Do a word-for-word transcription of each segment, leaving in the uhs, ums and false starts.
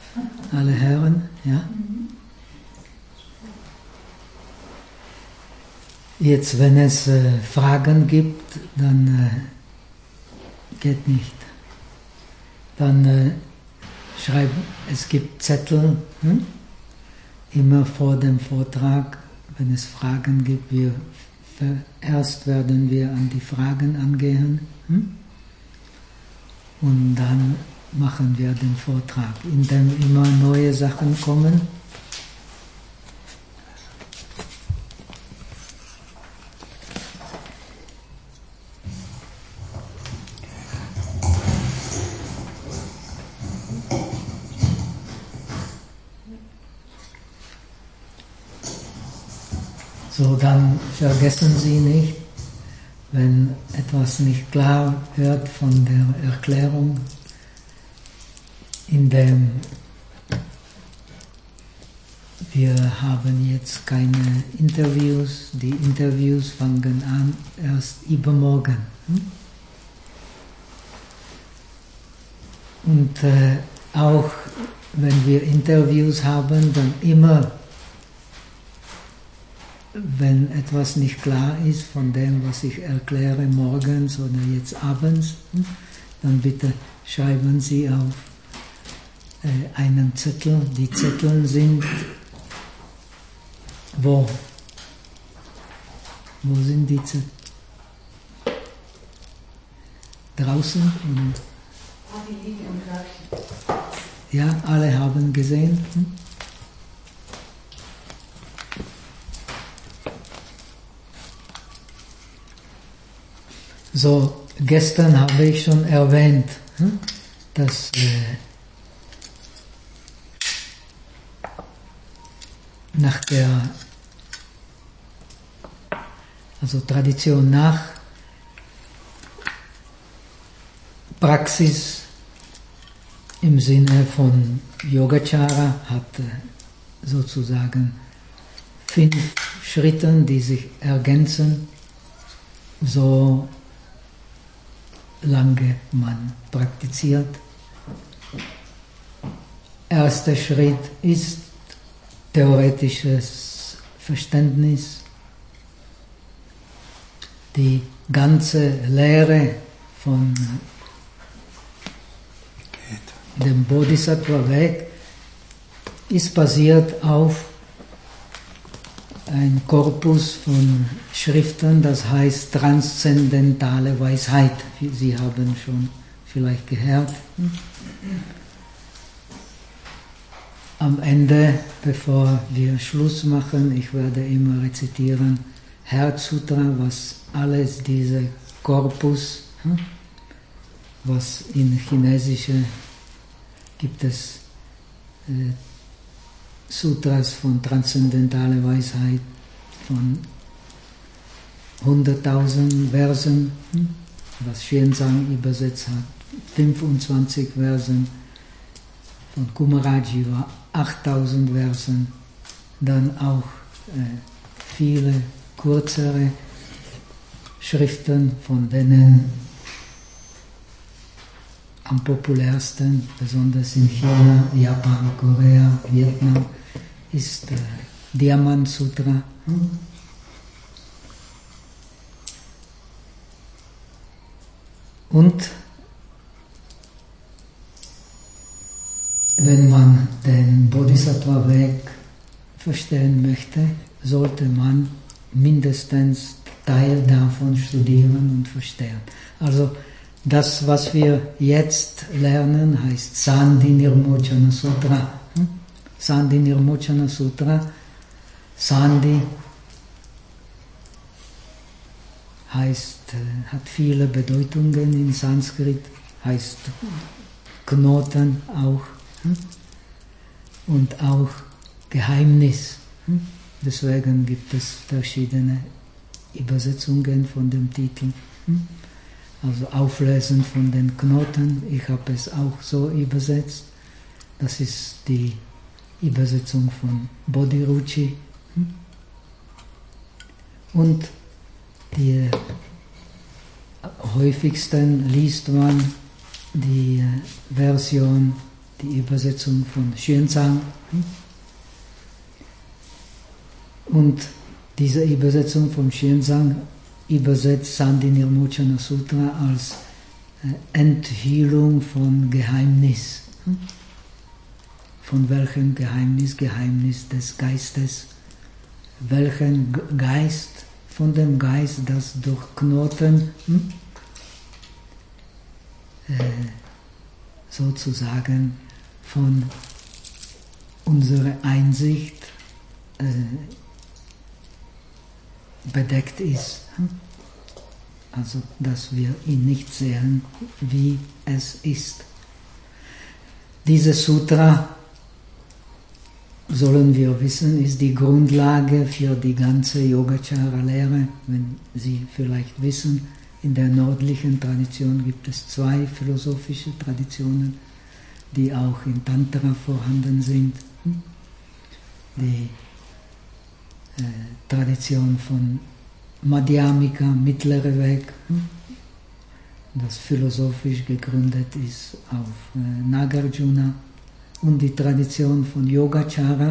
alle Herren, ja. Jetzt, wenn es äh, Fragen gibt, dann äh, geht nicht. Dann äh, schreiben, es gibt Zettel, hm? Immer vor dem Vortrag, wenn es Fragen gibt, wir, erst werden wir an die Fragen angehen, hm? Und dann machen wir den Vortrag, in dem immer neue Sachen kommen. So, dann vergessen Sie nicht, wenn etwas nicht klar wird von der Erklärung, in dem wir haben jetzt keine Interviews, die Interviews fangen an erst übermorgen. Und äh, auch wenn wir Interviews haben, dann immer, wenn etwas nicht klar ist von dem, was ich erkläre morgens oder jetzt abends, dann bitte schreiben Sie auf äh, einen Zettel. Die Zettel sind wo? Wo sind die Zettel? Draußen? Ah, die liegen im Körbchen. Ja, alle haben gesehen. Hm? So, gestern habe ich schon erwähnt, hm, dass äh, nach der also Tradition nach Praxis im Sinne von Yogacara hat äh, sozusagen fünf Schritte, die sich ergänzen, so lange man praktiziert. Erster Schritt ist theoretisches Verständnis. Die ganze Lehre von dem Bodhisattva-Weg ist basiert auf ein Korpus von Schriften, das heißt transzendentale Weisheit. Sie haben schon vielleicht gehört. Am Ende, bevor wir Schluss machen, ich werde immer rezitieren, Herzsutra, was alles diese Korpus, was in Chinesische gibt es äh, Sutras von transzendentaler Weisheit von hunderttausend Versen, was Xuanzang übersetzt hat, fünfundzwanzig Versen, von Kumarajiva achttausend Versen, dann auch äh, viele kürzere Schriften, von denen am populärsten, besonders in China, Japan, Korea, Vietnam, ist äh, Diamant Sutra. Und wenn man den Bodhisattva-Weg verstehen möchte, sollte man mindestens Teil davon studieren und verstehen. Also das, was wir jetzt lernen, heißt Sandhi Nirmochana Sutra. Hm? Sandhi Nirmochana Sutra. Sandhi heißt, hat viele Bedeutungen in Sanskrit, heißt Knoten auch. Hm? Und auch Geheimnis. Hm? Deswegen gibt es verschiedene Übersetzungen von dem Titel. Hm? Also Auflösen von den Knoten, ich habe es auch so übersetzt. Das ist die Übersetzung von Bodhiruchi. Und die häufigsten liest man die Version die Übersetzung von Xuanzang. Und diese Übersetzung von Xuanzang übersetzt Sandhi-Nirmochana Sutra als Enthüllung von Geheimnis. Von welchem Geheimnis? Geheimnis des Geistes. Welchen Geist? Von dem Geist, das durch Knoten hm, äh, sozusagen von unserer Einsicht äh, bedeckt ist. Hm? Also, dass wir ihn nicht sehen, wie es ist. Diese Sutra, sollen wir wissen, ist die Grundlage für die ganze Yogacara-Lehre. Wenn Sie vielleicht wissen, in der nördlichen Tradition gibt es zwei philosophische Traditionen, die auch in Tantra vorhanden sind. Die äh, Tradition von Madhyamika, mittlerer Weg, das philosophisch gegründet ist auf äh, Nagarjuna, und die Tradition von Yogacara,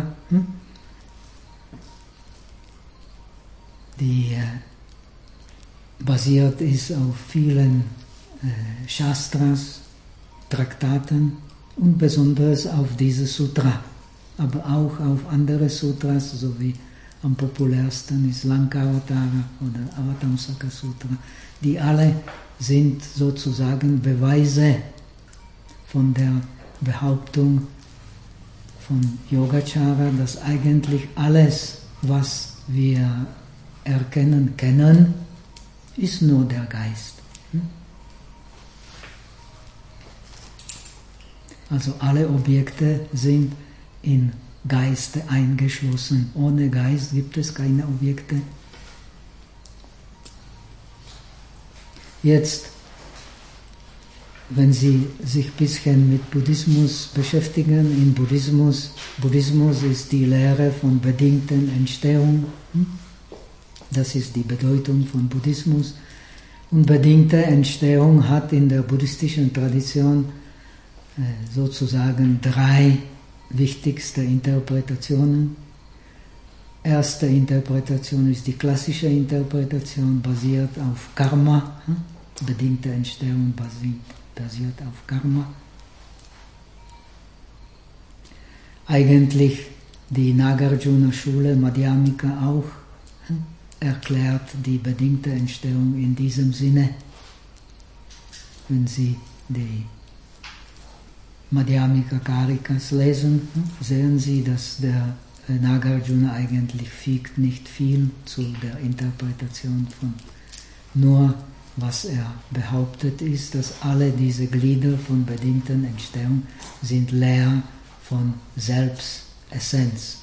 die äh, basiert ist auf vielen äh, Shastras, Traktaten und besonders auf diese Sutra, aber auch auf andere Sutras, sowie am populärsten ist Lankavatara oder Avatamsaka Sutra, die alle sind sozusagen Beweise von der Behauptung von Yogacara, dass eigentlich alles, was wir erkennen können, ist nur der Geist. Also alle Objekte sind in Geiste eingeschlossen. Ohne Geist gibt es keine Objekte. Jetzt, wenn Sie sich ein bisschen mit Buddhismus beschäftigen, in Buddhismus, Buddhismus ist die Lehre von bedingten Entstehung. Das ist die Bedeutung von Buddhismus. Und bedingte Entstehung hat in der buddhistischen Tradition äh, sozusagen drei wichtigste Interpretationen. Erste Interpretation ist die klassische Interpretation, basiert auf Karma. Bedingte Entstehung basiert basiert auf Karma. Eigentlich die Nagarjuna-Schule, Madhyamika auch, erklärt die bedingte Entstehung in diesem Sinne. Wenn Sie die Madhyamika Karikas lesen, sehen Sie, dass der Nagarjuna eigentlich fügt nicht viel zu der Interpretation von nur was er behauptet ist, dass alle diese Glieder von bedingten Entstehung sind leer von Selbstessenz.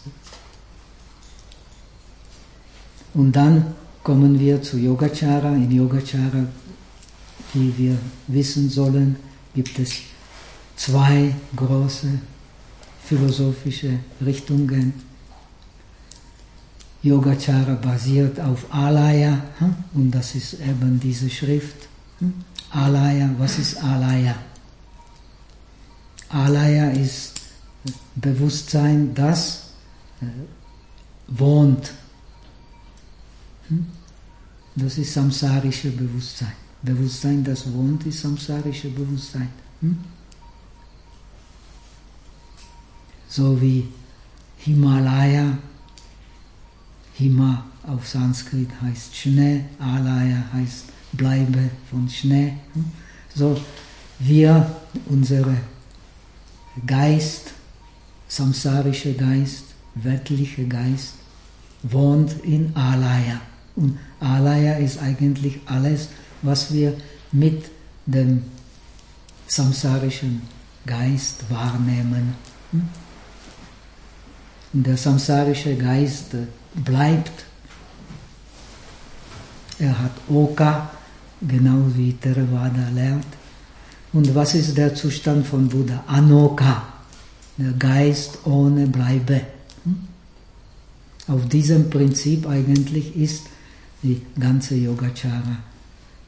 Und dann kommen wir zu Yogacara. In Yogacara, wie wir wissen sollen, gibt es zwei große philosophische Richtungen. Yogacara basiert auf Alaya, und das ist eben diese Schrift. Alaya, was ist Alaya? Alaya ist Bewusstsein, das wohnt. Das ist samsarische Bewusstsein. Bewusstsein, das wohnt, ist samsarische Bewusstsein. So wie Himalaya, Hima auf Sanskrit heißt Schnee, Alaya heißt Bleibe von Schnee. So, wir, unser Geist, samsarischer Geist, weltlicher Geist, wohnt in Alaya. Und Alaya ist eigentlich alles, was wir mit dem samsarischen Geist wahrnehmen. Und der samsarische Geist bleibt. Er hat Oka, genau wie Theravada lehrt. Und was ist der Zustand von Buddha? Anoka, der Geist ohne Bleibe. Auf diesem Prinzip eigentlich ist die ganze Yogacara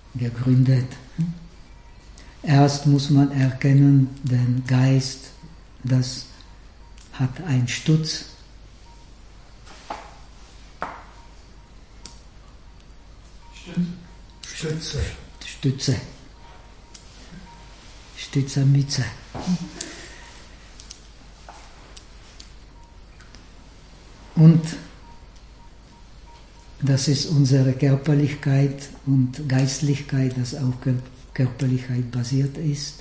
gegründet. Erst muss man erkennen den Geist das hat einen Stutz. Stütze. Stütze. Stützermütze. Und das ist unsere Körperlichkeit und Geistlichkeit, das auf Körperlichkeit basiert ist.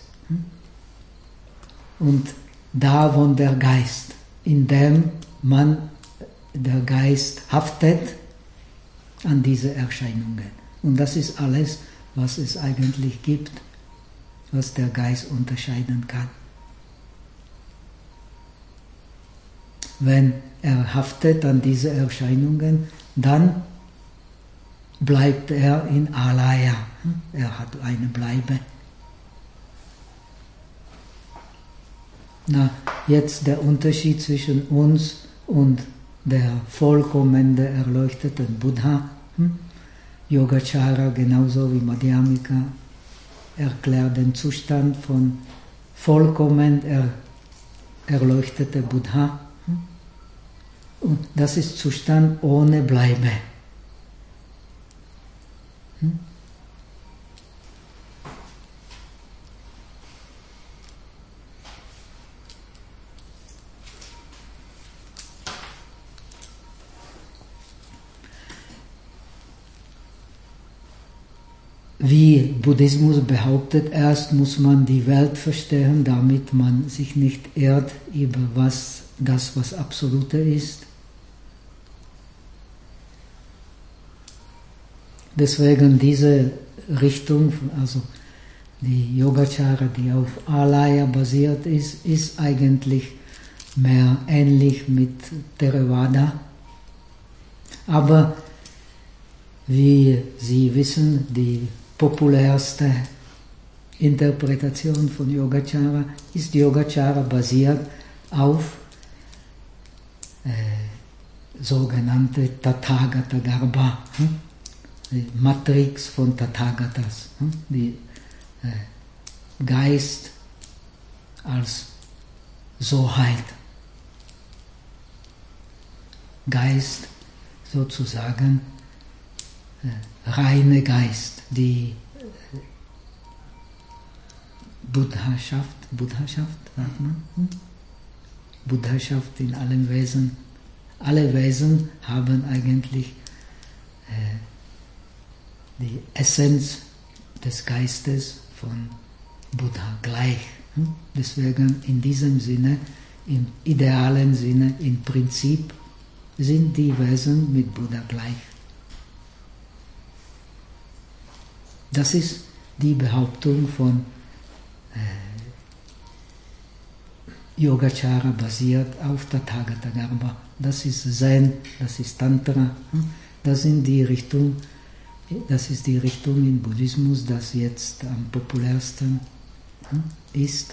Und da wohnt der Geist, indem man, der Geist haftet an diese Erscheinungen. Und das ist alles, was es eigentlich gibt, was der Geist unterscheiden kann. Wenn er haftet an diese Erscheinungen, dann bleibt er in Alaya. Er hat eine Bleibe. Na, jetzt der Unterschied zwischen uns und der vollkommen erleuchteten Buddha. Yogacara genauso wie Madhyamika erklärt den Zustand von vollkommen er, erleuchteter Buddha. Und das ist Zustand ohne Bleibe. Hm? Wie Buddhismus behauptet, erst muss man die Welt verstehen, damit man sich nicht irrt über was, das, was Absolute ist. Deswegen diese Richtung, also die Yogacara, die auf Alaya basiert ist, ist eigentlich mehr ähnlich mit Theravada. Aber wie Sie wissen, die populärste Interpretation von Yogacara ist Yogacara basiert auf äh, sogenannte Tathagata Garbha, hm? die Matrix von Tathagatas, hm? die äh, Geist als Soheit, Geist sozusagen äh, reine Geist, die äh, Buddhaschaft, Buddhaschaft, sagt man, hm? Buddhaschaft in allen Wesen. Alle Wesen haben eigentlich äh, die Essenz des Geistes von Buddha gleich. Hm? Deswegen in diesem Sinne, im idealen Sinne, im Prinzip sind die Wesen mit Buddha gleich. Das ist die Behauptung von äh, Yogacara basiert auf Tathagata Garbha. Das ist Zen, das ist Tantra. Das sind die Richtung, das ist die Richtung im Buddhismus, das jetzt am populärsten ist.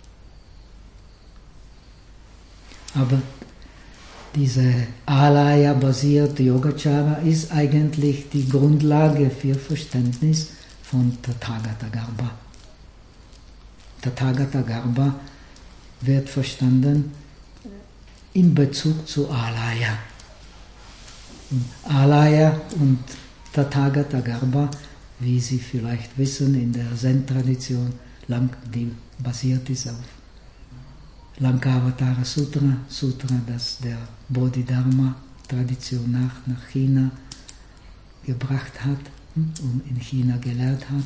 Aber diese Alaya-basierte Yogacara ist eigentlich die Grundlage für Verständnis von Tathagata Garbha. Tathagata Garbha wird verstanden in Bezug zu Alaya. Und Alaya und Tathagata Garbha, wie Sie vielleicht wissen, in der Zen-Tradition, die basiert ist auf Lankavatara Sutra, Sutra, das der Bodhidharma-Tradition nach, nach China gebracht hat und in China gelehrt hat.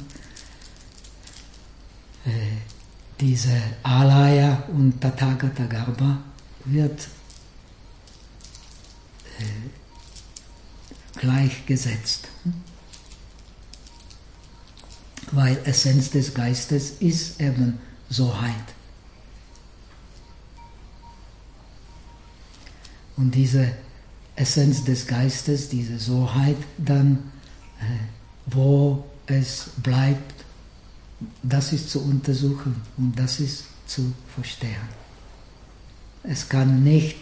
Äh, diese Alaya und Tathagata Garbha wird äh, gleichgesetzt. Weil Essenz des Geistes ist eben Soheit. Und diese Essenz des Geistes, diese Soheit, dann, äh, wo es bleibt, das ist zu untersuchen und das ist zu verstehen. Es kann nicht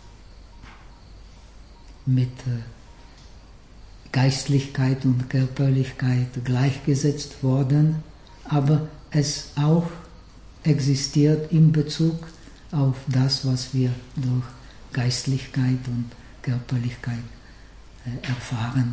mit äh, Geistlichkeit und Körperlichkeit gleichgesetzt worden, aber es auch existiert in Bezug auf das, was wir durch Geistlichkeit und Körperlichkeit äh, erfahren.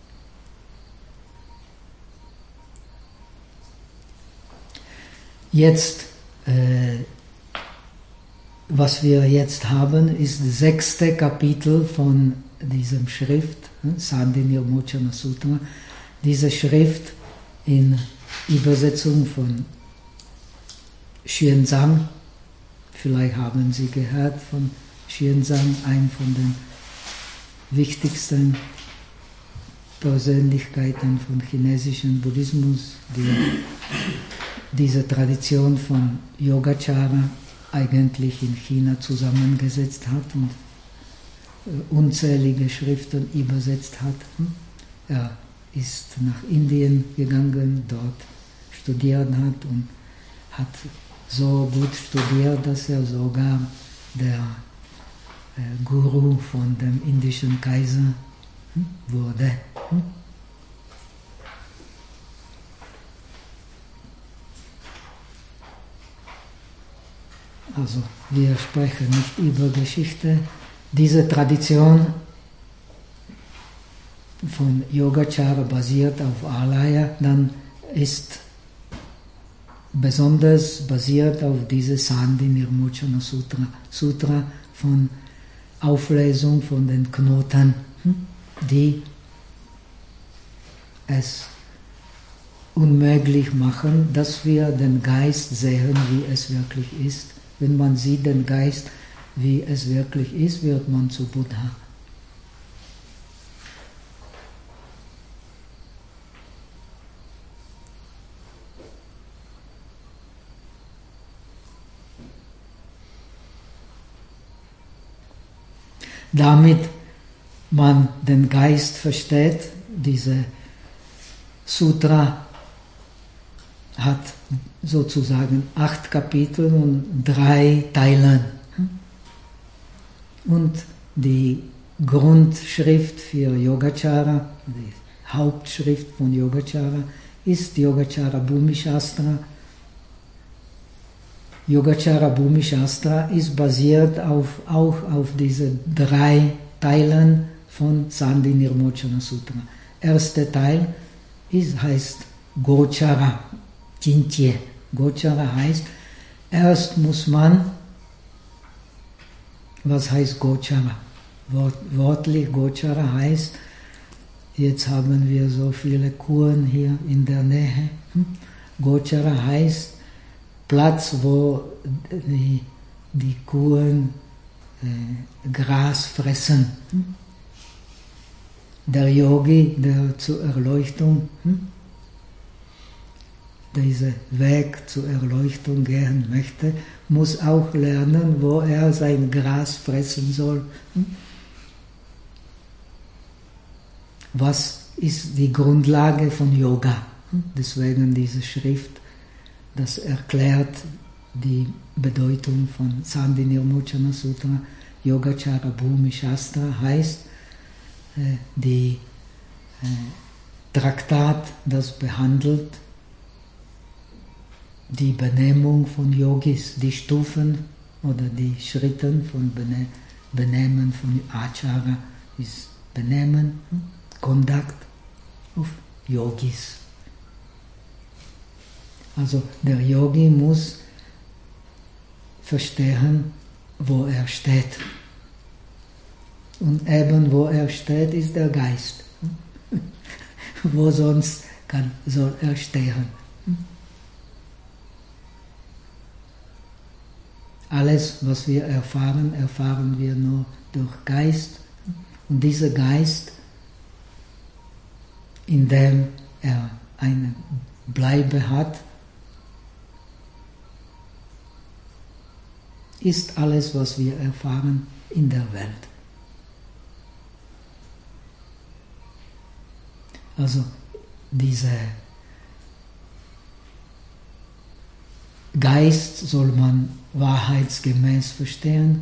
Jetzt, äh, was wir jetzt haben, ist das sechste Kapitel von diesem Schrift, Sandhi Nirmochana Sutra. Diese Schrift in Übersetzung von Xuanzang, vielleicht haben Sie gehört von Xuanzang, ein von den wichtigsten Persönlichkeiten von chinesischen Buddhismus, die diese Tradition von Yogacara eigentlich in China zusammengesetzt hat und unzählige Schriften übersetzt hat. Er ist nach Indien gegangen, dort studiert hat und hat so gut studiert, dass er sogar der Guru von dem indischen Kaiser wurde. Also wir sprechen nicht über Geschichte. Diese Tradition von Yogacara basiert auf Alaya, dann ist besonders basiert auf diese Sandhi Nirmochana Sutra, Sutra von Auflösung von den Knoten, die es unmöglich machen, dass wir den Geist sehen, wie es wirklich ist. Wenn man sieht den Geist, wie es wirklich ist, wird man zu Buddha. Damit man den Geist versteht, diese Sutra hat sozusagen acht Kapitel und drei Teile. Und die Grundschrift für Yogacara, die Hauptschrift von Yogacara, ist Yogacara Bhumi-Shastra. Yogacara Bhumi-Shastra ist basiert auf, auch auf diese drei Teilen von Sandhi Nirmochana Sutra. Erster Teil ist, heißt Gochara, Jintye. Gochara heißt, erst muss man, was heißt Gochara? Wort, wörtlich Gochara heißt, jetzt haben wir so viele Kuren hier in der Nähe. Gochara heißt Platz, wo die, die Kuren äh, Gras fressen. Der Yogi, der zur Erleuchtung, diesen Weg zur Erleuchtung gehen möchte, muss auch lernen, wo er sein Gras fressen soll. Was ist die Grundlage von Yoga? Deswegen diese Schrift, das erklärt die Bedeutung von Sandhi Nirmochana Sutra. Yogacara Bhumi-Shastra heißt äh, die äh, Traktat, das behandelt die Benehmung von Yogis, die Stufen oder die Schritte von Bene Benehmen von Achara ist Benehmen, Conduct of Yogis. Also der Yogi muss verstehen, wo er steht. Und eben wo er steht, ist der Geist. Wo sonst kann, soll er stehen? Alles, was wir erfahren, erfahren wir nur durch Geist. Und dieser Geist, in dem er eine Bleibe hat, ist alles, was wir erfahren in der Welt. Also dieser Geist soll man wahrheitsgemäß verstehen.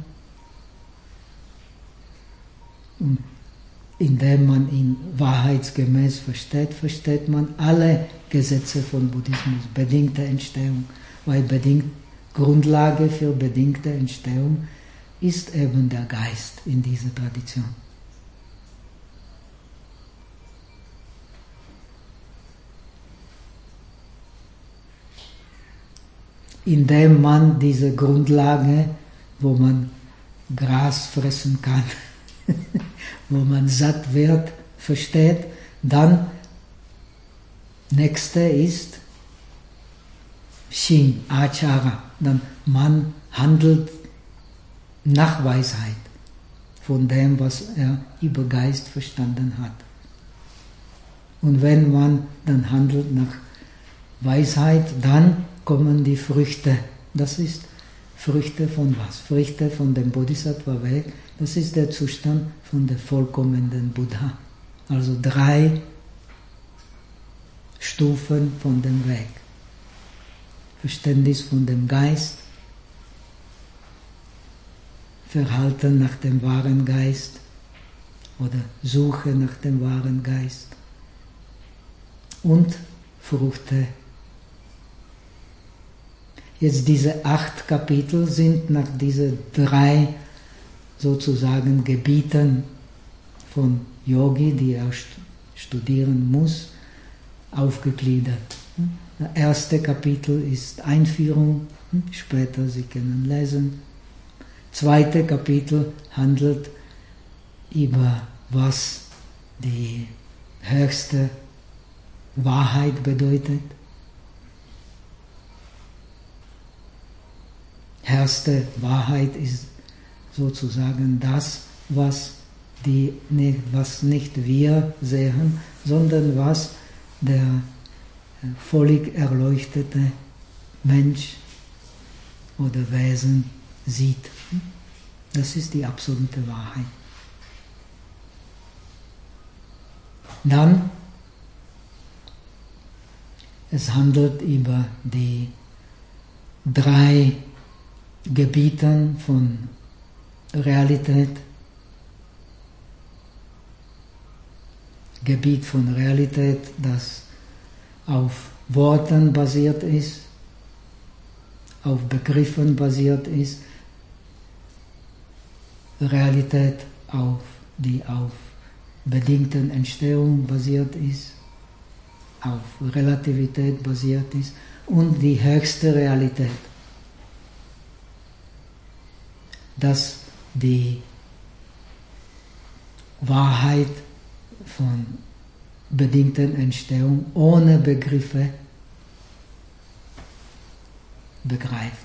Und indem man ihn wahrheitsgemäß versteht, versteht man alle Gesetze von Buddhismus, bedingte Entstehung, weil bedingt Grundlage für bedingte Entstehung ist eben der Geist in dieser Tradition. Indem man diese Grundlage, wo man Gras fressen kann, wo man satt wird, versteht, dann nächste ist Shin, Achara, dann man handelt nach Weisheit von dem, was er über Geist verstanden hat. Und wenn man dann handelt nach Weisheit, dann kommen die Früchte. Das ist Früchte von was? Früchte von dem Bodhisattva-Weg. Das ist der Zustand von der vollkommenen Buddha. Also drei Stufen von dem Weg. Verständnis von dem Geist, Verhalten nach dem wahren Geist oder Suche nach dem wahren Geist und Früchte. Jetzt diese acht Kapitel sind nach diesen drei sozusagen Gebieten von Yogi, die er studieren muss, aufgegliedert. Das erste Kapitel ist Einführung, später Sie können lesen. Zweite Kapitel handelt über was die höchste Wahrheit bedeutet. Höchste Wahrheit ist sozusagen das, was, die, was nicht wir sehen, sondern was der völlig erleuchtete Mensch oder Wesen sieht. Das ist die absolute Wahrheit. Dann, es handelt über die drei Gebiete von Realität. Gebiet von Realität, das auf Worten basiert ist, auf Begriffen basiert ist, Realität, auf, die auf bedingten Entstehung basiert ist, auf Relativität basiert ist und die höchste Realität, dass die Wahrheit von bedingten Entstehung ohne Begriffe begreift.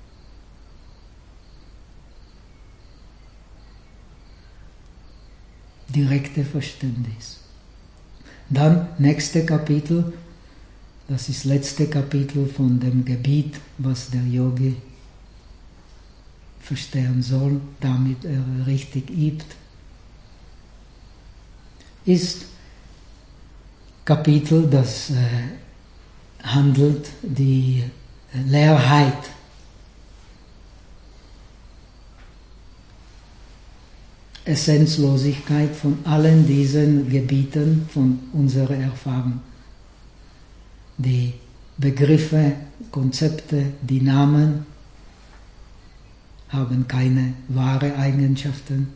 Direkte Verständnis. Dann nächste Kapitel, das ist das letzte Kapitel von dem Gebiet, was der Yogi verstehen soll, damit er richtig übt, ist Kapitel, das äh, handelt die Leerheit. Essenzlosigkeit von allen diesen Gebieten von unserer Erfahrung. Die Begriffe, Konzepte, die Namen haben keine wahre Eigenschaften.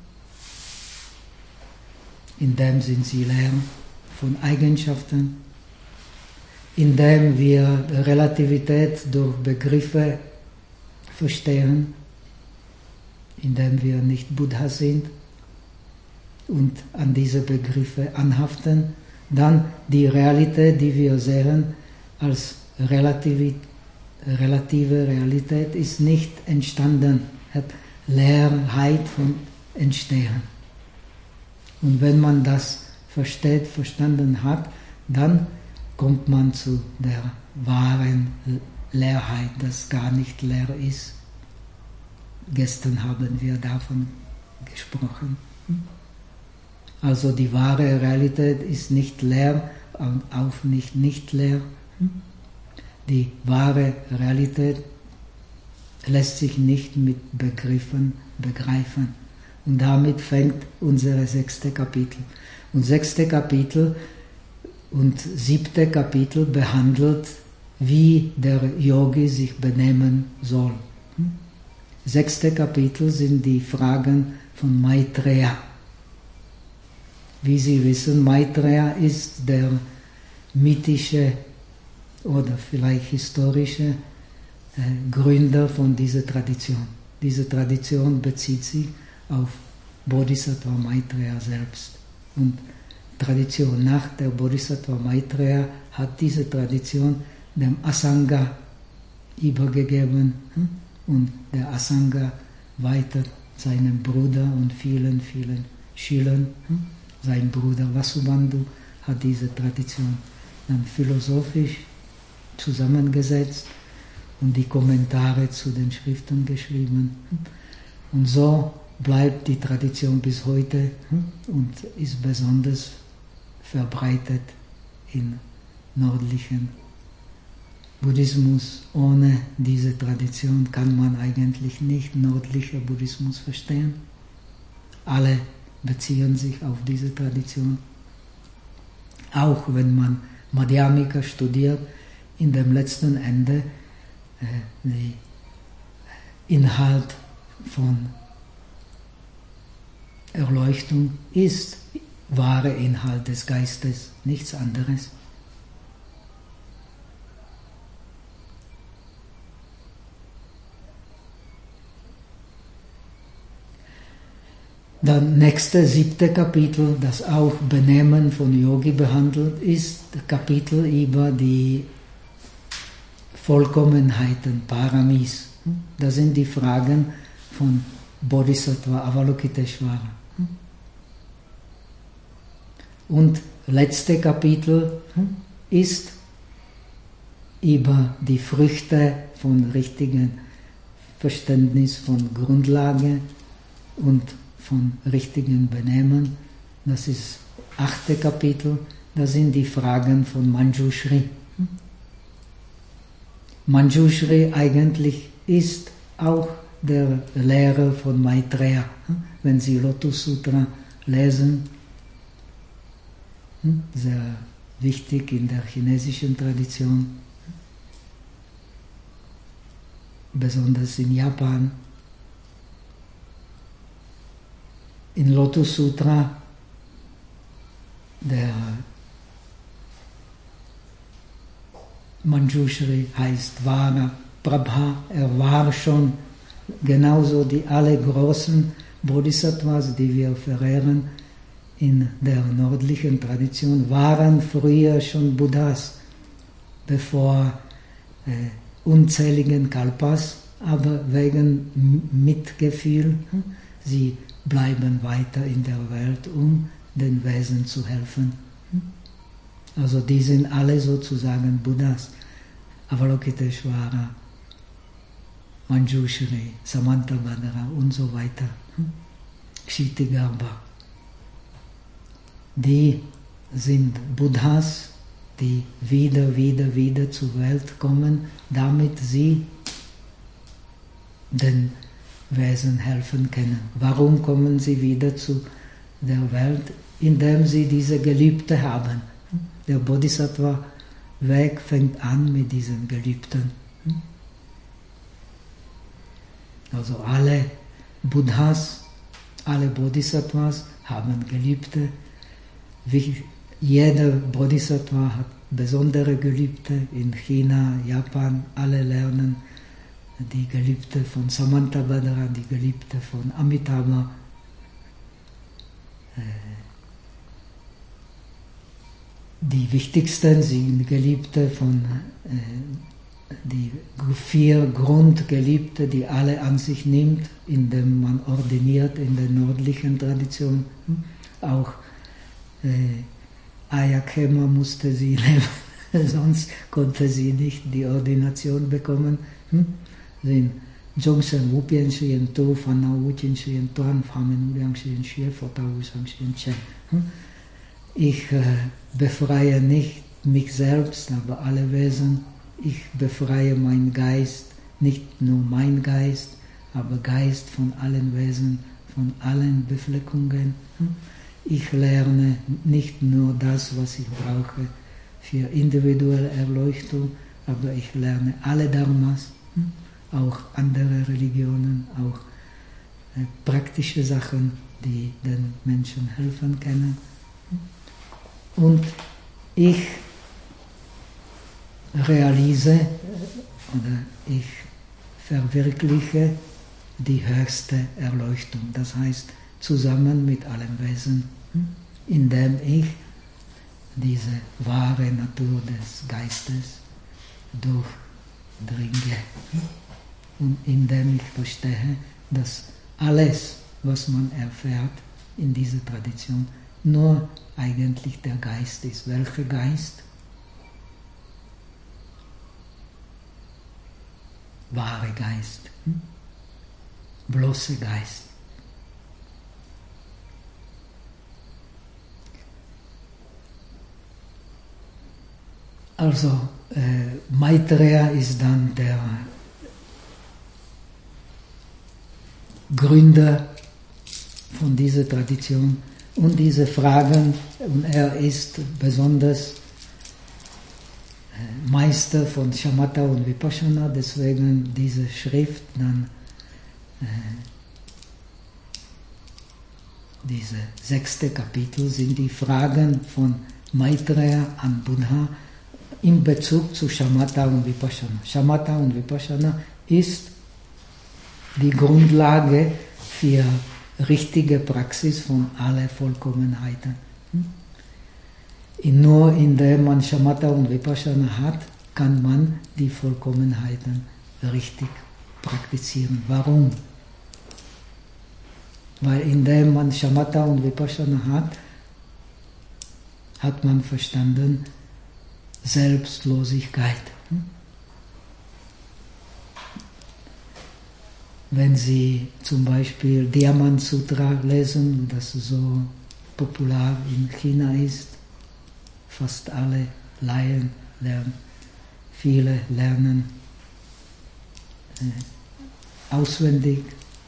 In dem sind sie leer von Eigenschaften. Indem wir Relativität durch Begriffe verstehen, indem wir nicht Buddha sind und an diese Begriffe anhaften, dann die Realität, die wir sehen als relative, relative Realität, ist nicht entstanden, hat Leerheit von Entstehen. Und wenn man das versteht, verstanden hat, dann kommt man zu der wahren Leerheit, das gar nicht leer ist. Gestern haben wir davon gesprochen. Also die wahre Realität ist nicht leer und auch nicht nicht leer. Die wahre Realität lässt sich nicht mit Begriffen begreifen. Und damit fängt unser sechste Kapitel. Und sechste Kapitel und siebte Kapitel behandelt wie der Yogi sich benehmen soll. Sechste Kapitel sind die Fragen von Maitreya. Wie Sie wissen, Maitreya ist der mythische oder vielleicht historische äh, Gründer von dieser Tradition. Diese Tradition bezieht sich auf Bodhisattva Maitreya selbst. Und Tradition nach der Bodhisattva Maitreya hat diese Tradition dem Asanga übergegeben und der Asanga weiter seinem Bruder und vielen, vielen Schülern. Sein Bruder Vasubandhu hat diese Tradition dann philosophisch zusammengesetzt und die Kommentare zu den Schriften geschrieben. Und so bleibt die Tradition bis heute und ist besonders verbreitet in nördlichen Buddhismus. Ohne diese Tradition kann man eigentlich nicht nördlicher Buddhismus verstehen. Alle beziehen sich auf diese Tradition. Auch wenn man Madhyamika studiert, in dem letzten Ende äh, der Inhalt von Erleuchtung ist wahre Inhalt des Geistes, nichts anderes. Dann nächste, siebte Kapitel, das auch Benehmen von Yogi behandelt, ist Kapitel über die Vollkommenheiten, Paramis. Das sind die Fragen von Bodhisattva Avalokiteshvara. Und letzte Kapitel ist über die Früchte von richtigem Verständnis von Grundlage und von richtigem Benehmen. Das ist achte Kapitel, das sind die Fragen von Manjushri. Manjushri eigentlich ist auch der Lehrer von Maitreya. Wenn Sie Lotus Sutra lesen, sehr wichtig in der chinesischen Tradition, besonders in Japan. In Lotus Sutra, der Manjushri heißt Vara Prabha, er war schon genauso die alle großen Bodhisattvas, die wir verehren in der nördlichen Tradition, waren früher schon Buddhas, bevor äh, unzähligen Kalpas, aber wegen Mitgefühl, sie bleiben weiter in der Welt, um den Wesen zu helfen. Also die sind alle sozusagen Buddhas. Avalokiteshvara, Manjushri, Samantabhadra und so weiter. Kshitigarbha. Die sind Buddhas, die wieder, wieder, wieder zur Welt kommen, damit sie den Wesen helfen können. Warum kommen sie wieder zu der Welt? Indem sie diese Geliebte haben. Der Bodhisattva-Weg fängt an mit diesen Geliebten. Also alle Buddhas, alle Bodhisattvas haben Geliebte. Jeder Bodhisattva hat besondere Geliebte. In China, Japan, alle lernen die Geliebte von Samantabhadra, die Geliebte von Amitabha. Die wichtigsten sind Geliebte von äh, die vier Grundgeliebte, die alle an sich nimmt, indem man ordiniert in der nördlichen Tradition. Auch äh, Ayakema musste sie nehmen, sonst konnte sie nicht die Ordination bekommen. Hm? Sind Jongshen Wupien Shien To, Fanau Wuchin Shien Tuan, Famen Uriang Shien Shie, Fotau Sang Shien Chen. Ich äh, befreie nicht mich selbst, aber alle Wesen. Ich befreie meinen Geist, nicht nur mein Geist, aber Geist von allen Wesen, von allen Befleckungen. Ich lerne nicht nur das, was ich brauche für individuelle Erleuchtung, aber ich lerne alle Dharmas, auch andere Religionen, auch äh, praktische Sachen, die den Menschen helfen können. Und ich realisiere oder ich verwirkliche die höchste Erleuchtung. Das heißt, zusammen mit allem Wesen, indem ich diese wahre Natur des Geistes durchdringe. Und indem ich verstehe, dass alles, was man erfährt in dieser Tradition, nur eigentlich der Geist ist. Welcher Geist? Wahre Geist. Hm? Bloße Geist. Also äh, Maitreya ist dann der Gründer von dieser Tradition und diese Fragen, und er ist besonders äh, Meister von Shamatha und Vipassana, deswegen diese Schrift dann äh, diese sechste Kapitel sind die Fragen von Maitreya an Buddha in Bezug zu Shamatha und Vipassana. Shamatha und Vipassana ist die Grundlage für richtige Praxis von aller Vollkommenheiten. Nur indem man Shamatha und Vipassana hat, kann man die Vollkommenheiten richtig praktizieren. Warum? Weil indem man Shamatha und Vipassana hat, hat man verstanden Selbstlosigkeit. Wenn Sie zum Beispiel Diamant Sutra lesen, das so popular in China ist, fast alle Laien lernen, viele lernen äh, auswendig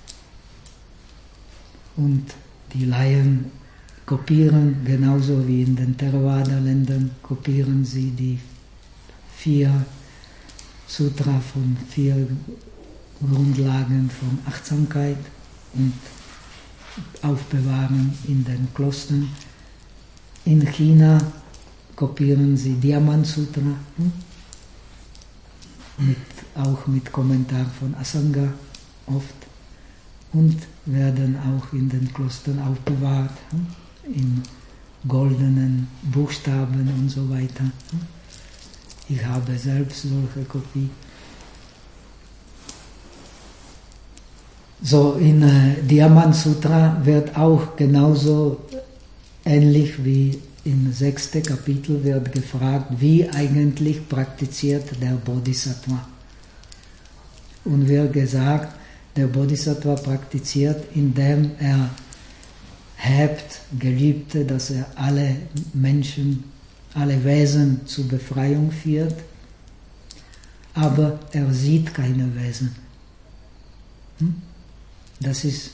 und die Laien kopieren, genauso wie in den Theravada-Ländern, kopieren sie die vier Sutra von vier Grundlagen von Achtsamkeit und aufbewahren in den Klostern. In China kopieren sie Diamant Sutra, hm? mit, auch mit Kommentar von Asanga oft, und werden auch in den Klostern aufbewahrt, hm? in goldenen Buchstaben und so weiter. Ich habe selbst solche Kopie. So in äh, Diamant Sutra wird auch genauso ähnlich wie im sechsten Kapitel wird gefragt, wie eigentlich praktiziert der Bodhisattva. Und wird gesagt, der Bodhisattva praktiziert, indem er hebt, Geliebte, dass er alle Menschen, alle Wesen zur Befreiung führt, aber er sieht keine Wesen. Hm? Das ist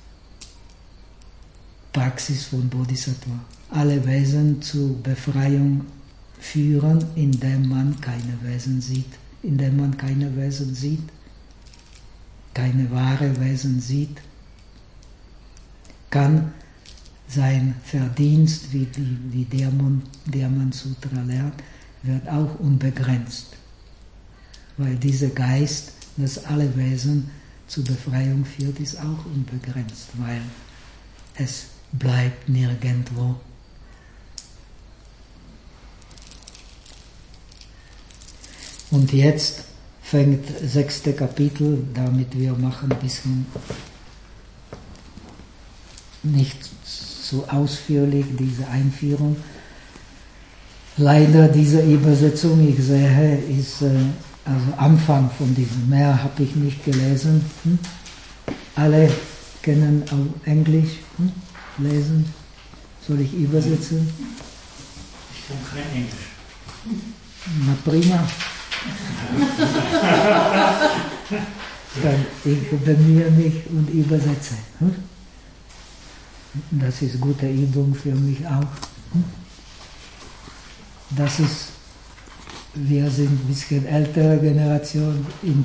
Praxis von Bodhisattva. Alle Wesen zur Befreiung führen, indem man keine Wesen sieht. Indem man keine Wesen sieht, keine wahre Wesen sieht, kann sein Verdienst, wie, die, wie Diamant, Diamant Sutra lernt, wird auch unbegrenzt. Weil dieser Geist, das alle Wesen zur Befreiung führt, ist auch unbegrenzt, weil es bleibt nirgendwo. Und jetzt fängt das sechste Kapitel, damit wir machen ein bisschen nicht so ausführlich diese Einführung. Leider diese Übersetzung, ich sehe, ist äh, also Anfang von diesem. Mehr habe ich nicht gelesen. Hm? Alle können auch Englisch hm? lesen. Soll ich übersetzen? Ich kann kein Englisch. Na prima. Dann ich bemühe mich und übersetze. Hm? Das ist gute Übung für mich auch. Hm? Das ist wir sind ein bisschen ältere Generation in,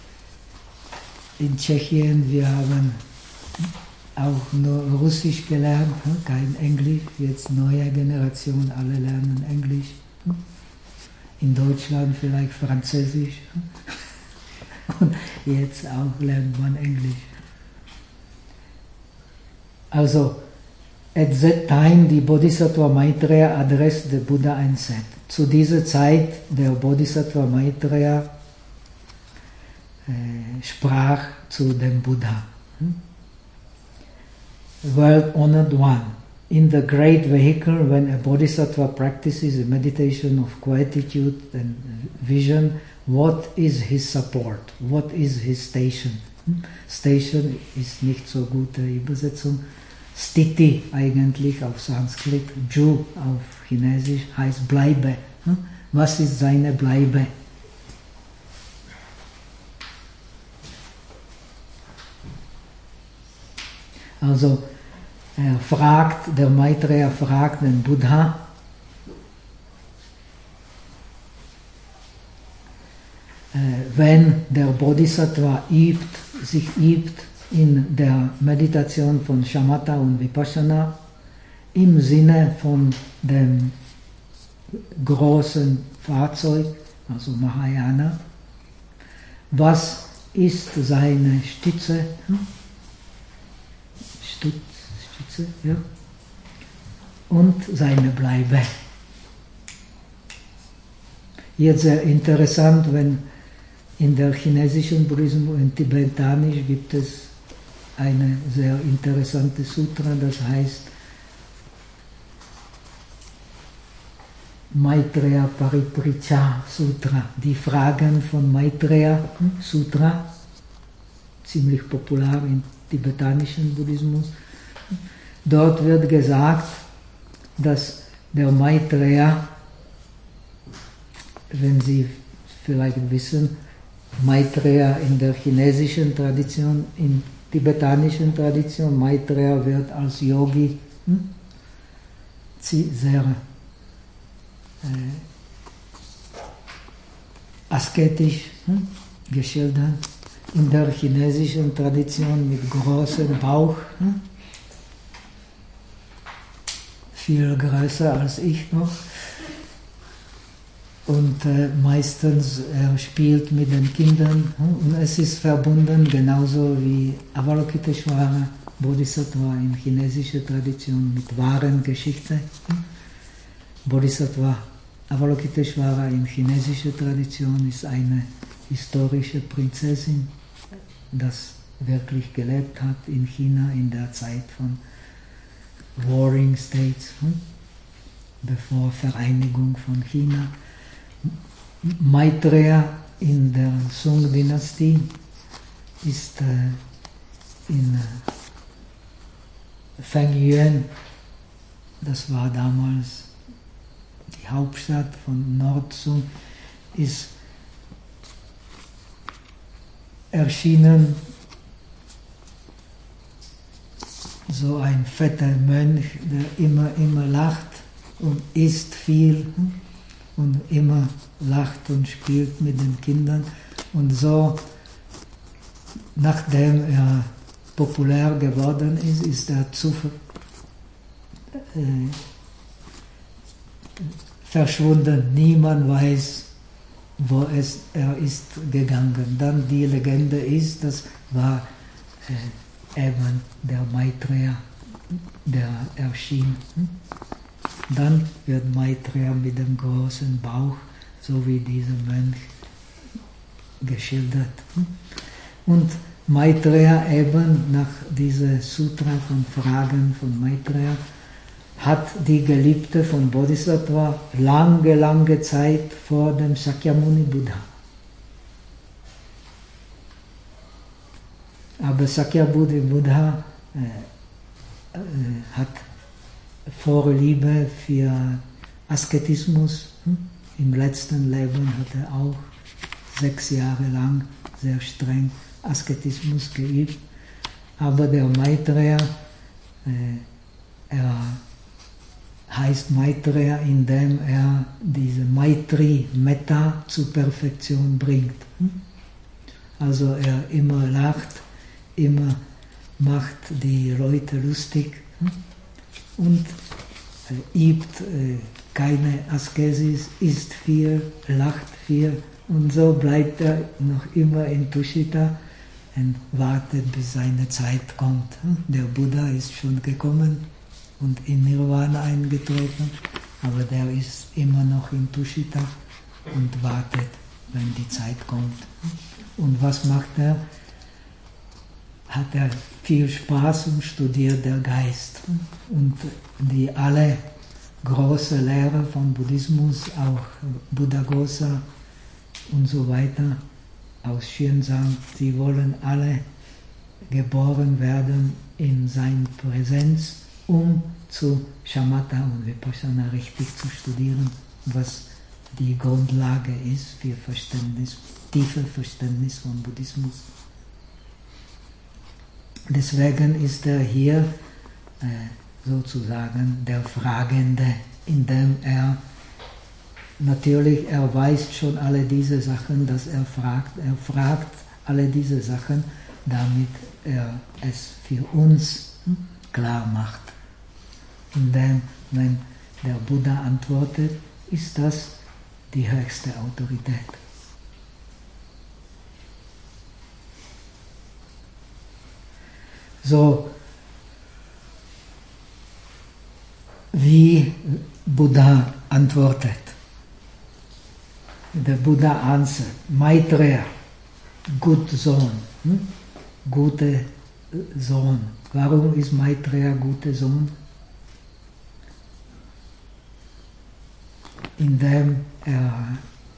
in Tschechien, wir haben auch nur Russisch gelernt, kein Englisch, jetzt neue Generation, alle lernen Englisch. In Deutschland vielleicht Französisch und jetzt auch lernt man Englisch. Also, at that time the Bodhisattva Maitreya addressed the Buddha and said, zu dieser Zeit der Bodhisattva Maitreya äh, sprach zu dem Buddha. Hm? World honored one, in the great vehicle when a Bodhisattva practices a meditation of quietude and vision, what is his support? What is his station? Hm? Station ist nicht so gute Übersetzung. Sthiti eigentlich auf Sanskrit, Ju auf Chinesisch heißt Bleibe. Was ist seine Bleibe? Also er fragt, der Maitreya fragt den Buddha, äh, wenn der Bodhisattva übt, sich übt, in der Meditation von Shamatha und Vipassana im Sinne von dem großen Fahrzeug, also Mahayana. Was ist seine Stütze? Stütze, ja. Und seine Bleibe. Jetzt sehr interessant, wenn in der chinesischen Buddhismus und Tibetanisch gibt es eine sehr interessante Sutra, das heißt Maitreya Paripricha Sutra, die Fragen von Maitreya Sutra, ziemlich populär im tibetanischen Buddhismus. Dort wird gesagt, dass der Maitreya, wenn Sie vielleicht wissen, Maitreya in der chinesischen Tradition, in tibetanischen Tradition, Maitreya wird als Yogi hm, sehr äh, asketisch hm, geschildert. In der chinesischen Tradition mit großem Bauch, hm, viel größer als ich noch. Und äh, meistens er spielt mit den Kindern hm, und es ist verbunden genauso wie Avalokiteshvara Bodhisattva in chinesischer Tradition mit wahren Geschichten. Hm. Bodhisattva Avalokiteshvara in chinesischer Tradition ist eine historische Prinzessin, das wirklich gelebt hat in China in der Zeit von Warring States, hm, bevor Vereinigung von China. Maitreya in der Sung-Dynastie ist äh, in äh, Fengyuan, das war damals die Hauptstadt von Nord-Sung, ist erschienen so ein fetter Mönch, der immer, immer lacht und isst viel und immer lacht und spielt mit den Kindern. Und so, nachdem er populär geworden ist, ist er zu äh, verschwunden. Niemand weiß, wo es, er ist gegangen. Dann die Legende ist, das war äh, eben der Maitreya, der erschien. Dann wird Maitreya mit dem großen Bauch, so wie dieser Mönch, geschildert. Und Maitreya eben nach dieser Sutra von Fragen von Maitreya hat die Geliebte von Bodhisattva lange, lange Zeit vor dem Sakyamuni Buddha. Aber Sakyamuni Buddha äh, äh, hat Vorliebe für Asketismus. Im letzten Leben hat er auch sechs Jahre lang sehr streng Asketismus geübt. Aber der Maitreya, äh, er heißt Maitreya, indem er diese Maitri, Metta zur Perfektion bringt. Also er immer lacht, immer macht die Leute lustig und übt keine Askesis, isst viel, lacht viel und so bleibt er noch immer in Tushita und wartet, bis seine Zeit kommt. Der Buddha ist schon gekommen und in Nirvana eingetreten, aber der ist immer noch in Tushita und wartet, wenn die Zeit kommt. Und was macht er? Hat er viel Spaß und studiert der Geist. Und die alle große Lehrer von Buddhismus, auch Buddhaghosa und so weiter, aus Xianzang, sie wollen alle geboren werden in seiner Präsenz, um zu Shamatha und Vipassana richtig zu studieren, was die Grundlage ist für Verständnis, tiefe Verständnis von Buddhismus. Deswegen ist er hier äh, sozusagen der Fragende, indem er natürlich, er weiß schon alle diese Sachen, dass er fragt, er fragt alle diese Sachen, damit er es für uns hm, klar macht. Indem, wenn der Buddha antwortet, ist das die höchste Autorität. So, wie Buddha antwortet. Der Buddha answered, Maitreya, good Sohn, hm? guter Sohn. Warum ist Maitreya guter Sohn? Indem er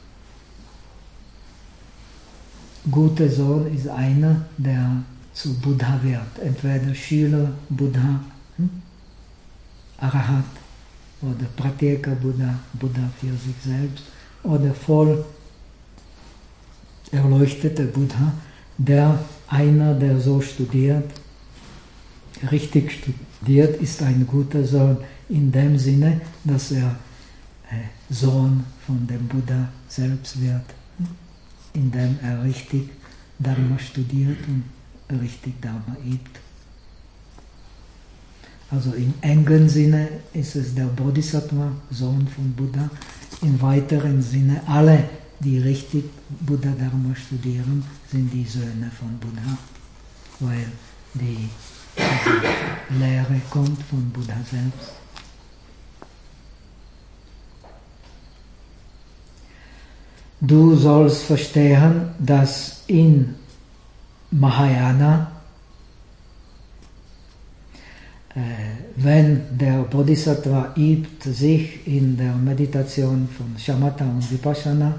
guter Sohn ist einer, der zu Buddha wird. Entweder Schüler Buddha, hm? Arahat oder Pratyeka Buddha, Buddha für sich selbst, oder voll erleuchteter Buddha, der einer, der so studiert, richtig studiert, ist ein guter Sohn in dem Sinne, dass er Sohn von dem Buddha selbst wird, indem er richtig Dharma studiert und richtig Dharma übt. Also im engen Sinne ist es der Bodhisattva, Sohn von Buddha. Im weiteren Sinne, alle, die richtig Buddha-Dharma studieren, sind die Söhne von Buddha, weil die Lehre kommt von Buddha selbst. Du sollst verstehen, dass in Mahayana, äh, wenn der Bodhisattva übt sich in der Meditation von Shamatha und Vipassana,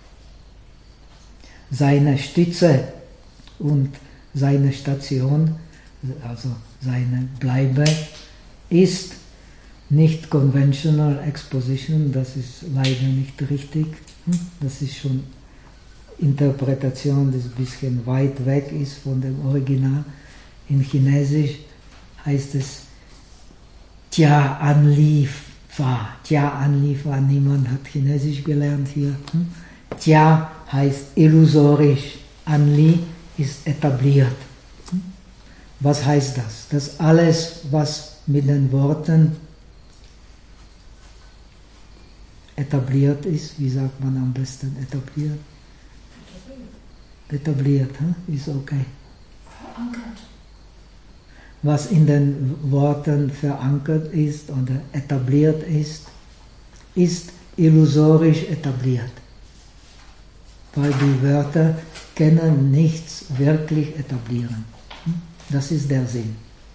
seine Stütze und seine Station, also seine Bleibe, ist nicht Conventional Exposition, das ist leider nicht richtig. Das ist schon Interpretation, die ein bisschen weit weg ist von dem Original. In Chinesisch heißt es Tia Anli Fa. Tia Anli Fa, niemand hat Chinesisch gelernt hier. Tia heißt illusorisch, Anli ist etabliert. Was heißt das? Dass alles, was mit den Worten etabliert ist, wie sagt man am besten etabliert? Etabliert, hm? Ist okay. Verankert. Was in den Worten verankert ist oder etabliert ist, ist illusorisch etabliert. Weil die Wörter können nichts wirklich etablieren. Das ist der Sinn.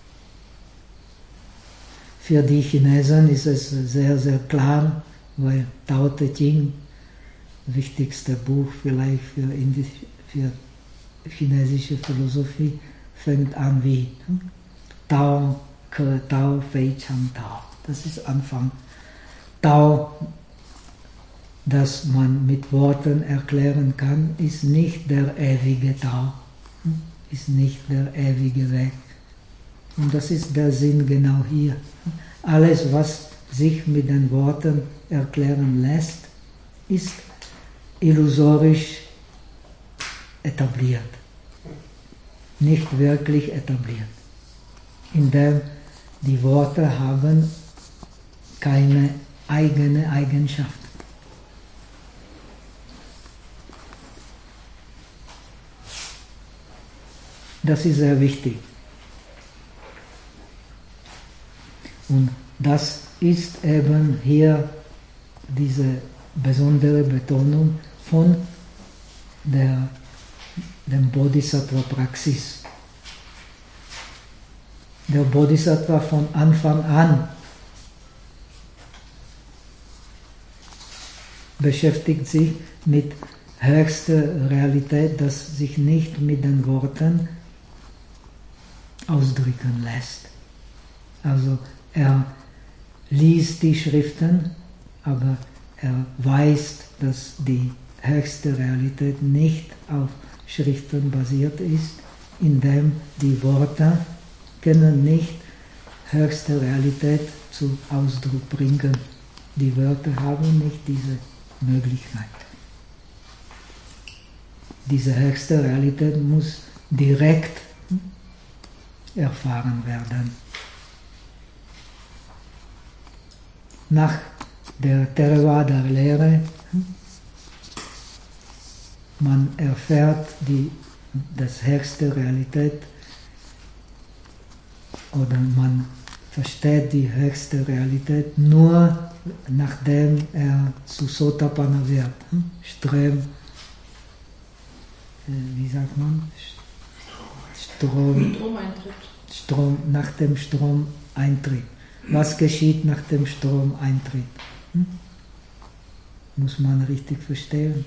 Für die Chinesen ist es sehr, sehr klar, weil Tao Te Ching, wichtigste Buch vielleicht für, Indisch, für chinesische Philosophie, fängt an wie Tao, Ke Tao, Fei Chang Tao. Das ist Anfang. Tao, das man mit Worten erklären kann, ist nicht der ewige Tao, ist nicht der ewige Weg. Und das ist der Sinn genau hier. Alles, was sich mit den Worten erklären lässt, ist illusorisch etabliert, nicht wirklich etabliert, indem die Worte haben keine eigene Eigenschaft. Das ist sehr wichtig. Und das ist eben hier diese besondere Betonung von der, dem Bodhisattva-Praxis. Der Bodhisattva von Anfang an beschäftigt sich mit höchster Realität, das sich nicht mit den Worten ausdrücken lässt. Also er liest die Schriften, aber er weiß, dass die höchste Realität nicht auf Schriften basiert ist, indem die Worte können nicht höchste Realität zu Ausdruck bringen. Die Wörter haben nicht diese Möglichkeit. Diese höchste Realität muss direkt erfahren werden. Nach der Theravada-Lehre, man erfährt die, das höchste Realität oder man versteht die höchste Realität nur nachdem er zu Sotapanna wird. Strom, wie sagt man? Strom, Strom, nach dem Stromeintritt. Was geschieht nach dem Stromeintritt? Hm? Muss man richtig verstehen.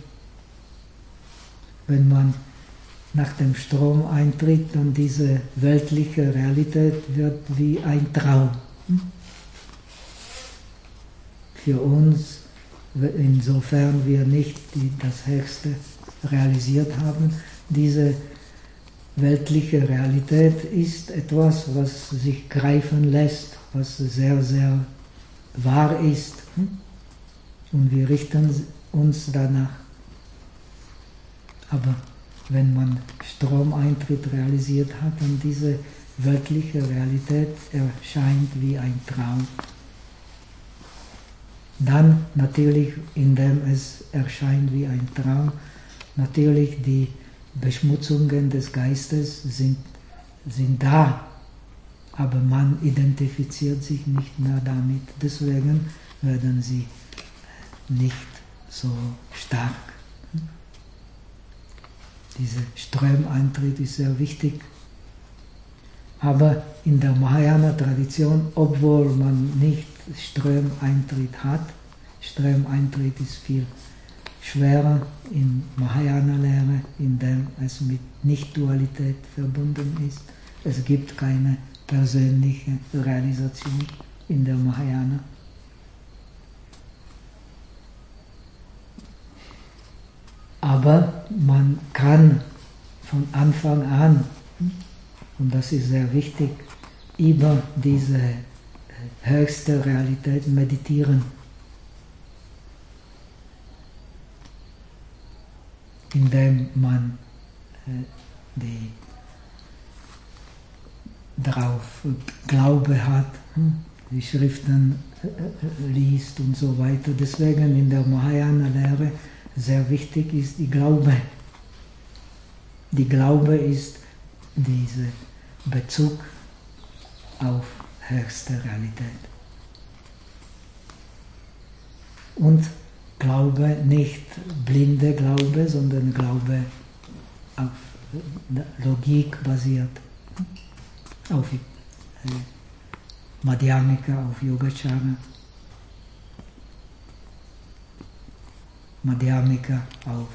Wenn man nach dem Stromeintritt, dann diese weltliche Realität wird wie ein Traum. Hm? Für uns, insofern wir nicht die, das Höchste realisiert haben, diese weltliche Realität ist etwas, was sich greifen lässt, was sehr, sehr wahr ist. Und wir richten uns danach. Aber wenn man Stromeintritt realisiert hat, dann diese weltliche Realität erscheint wie ein Traum. Dann natürlich, indem es erscheint wie ein Traum, natürlich die Beschmutzungen des Geistes sind, sind da, aber man identifiziert sich nicht mehr damit. Deswegen werden sie nicht so stark. Dieser Stromeintritt ist sehr wichtig. Aber in der Mahayana-Tradition, obwohl man nicht Stromeintritt hat, Stromeintritt ist viel schwerer in Mahayana-Lehre, indem es mit Nicht-Dualität verbunden ist. Es gibt keine persönliche Realisation in der Mahayana. Aber man kann von Anfang an, und das ist sehr wichtig, über diese höchste Realität meditieren. Indem man äh, die darauf Glaube hat, hm, die Schriften äh, liest und so weiter. Deswegen in der Mahayana-Lehre sehr wichtig ist die Glaube. Die Glaube ist dieser Bezug auf höchste Realität. Und Glaube, nicht blinde Glaube, sondern Glaube auf Logik basiert, auf äh, Madhyamika, auf Yogacara, Madhyamika auf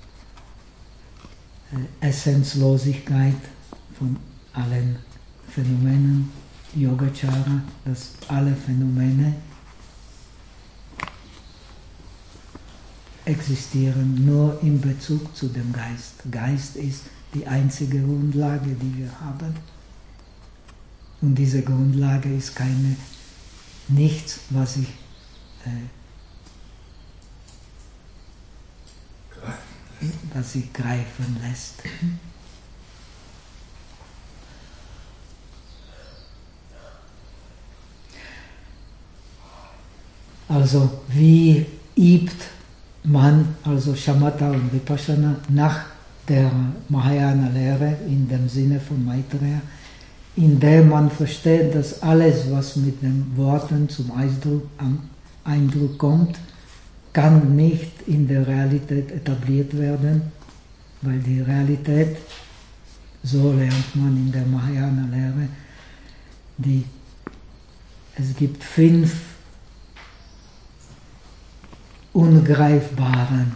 äh, Essenzlosigkeit von allen Phänomenen, Yogacara, dass alle Phänomene existieren nur in Bezug zu dem Geist. Geist ist die einzige Grundlage, die wir haben. Und diese Grundlage ist keine nichts, was sich äh, was sich greifen lässt. Also wie übt man, also Shamatha und Vipassana, nach der Mahayana-Lehre in dem Sinne von Maitreya, indem man versteht, dass alles, was mit den Worten zum Eindruck, Eindruck kommt, kann nicht in der Realität etabliert werden, weil die Realität, so lernt man in der Mahayana-Lehre, die, es gibt fünf Ungreifbaren.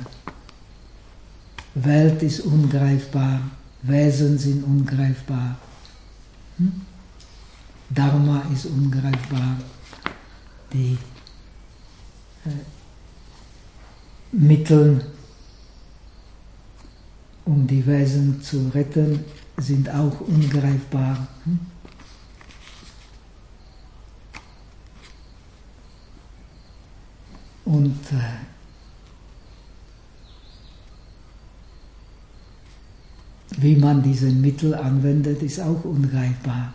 Welt ist ungreifbar, Wesen sind ungreifbar, hm? Dharma ist ungreifbar, die äh, Mittel, um die Wesen zu retten, sind auch ungreifbar. Hm? Und äh, wie man diese Mittel anwendet, ist auch ungreifbar.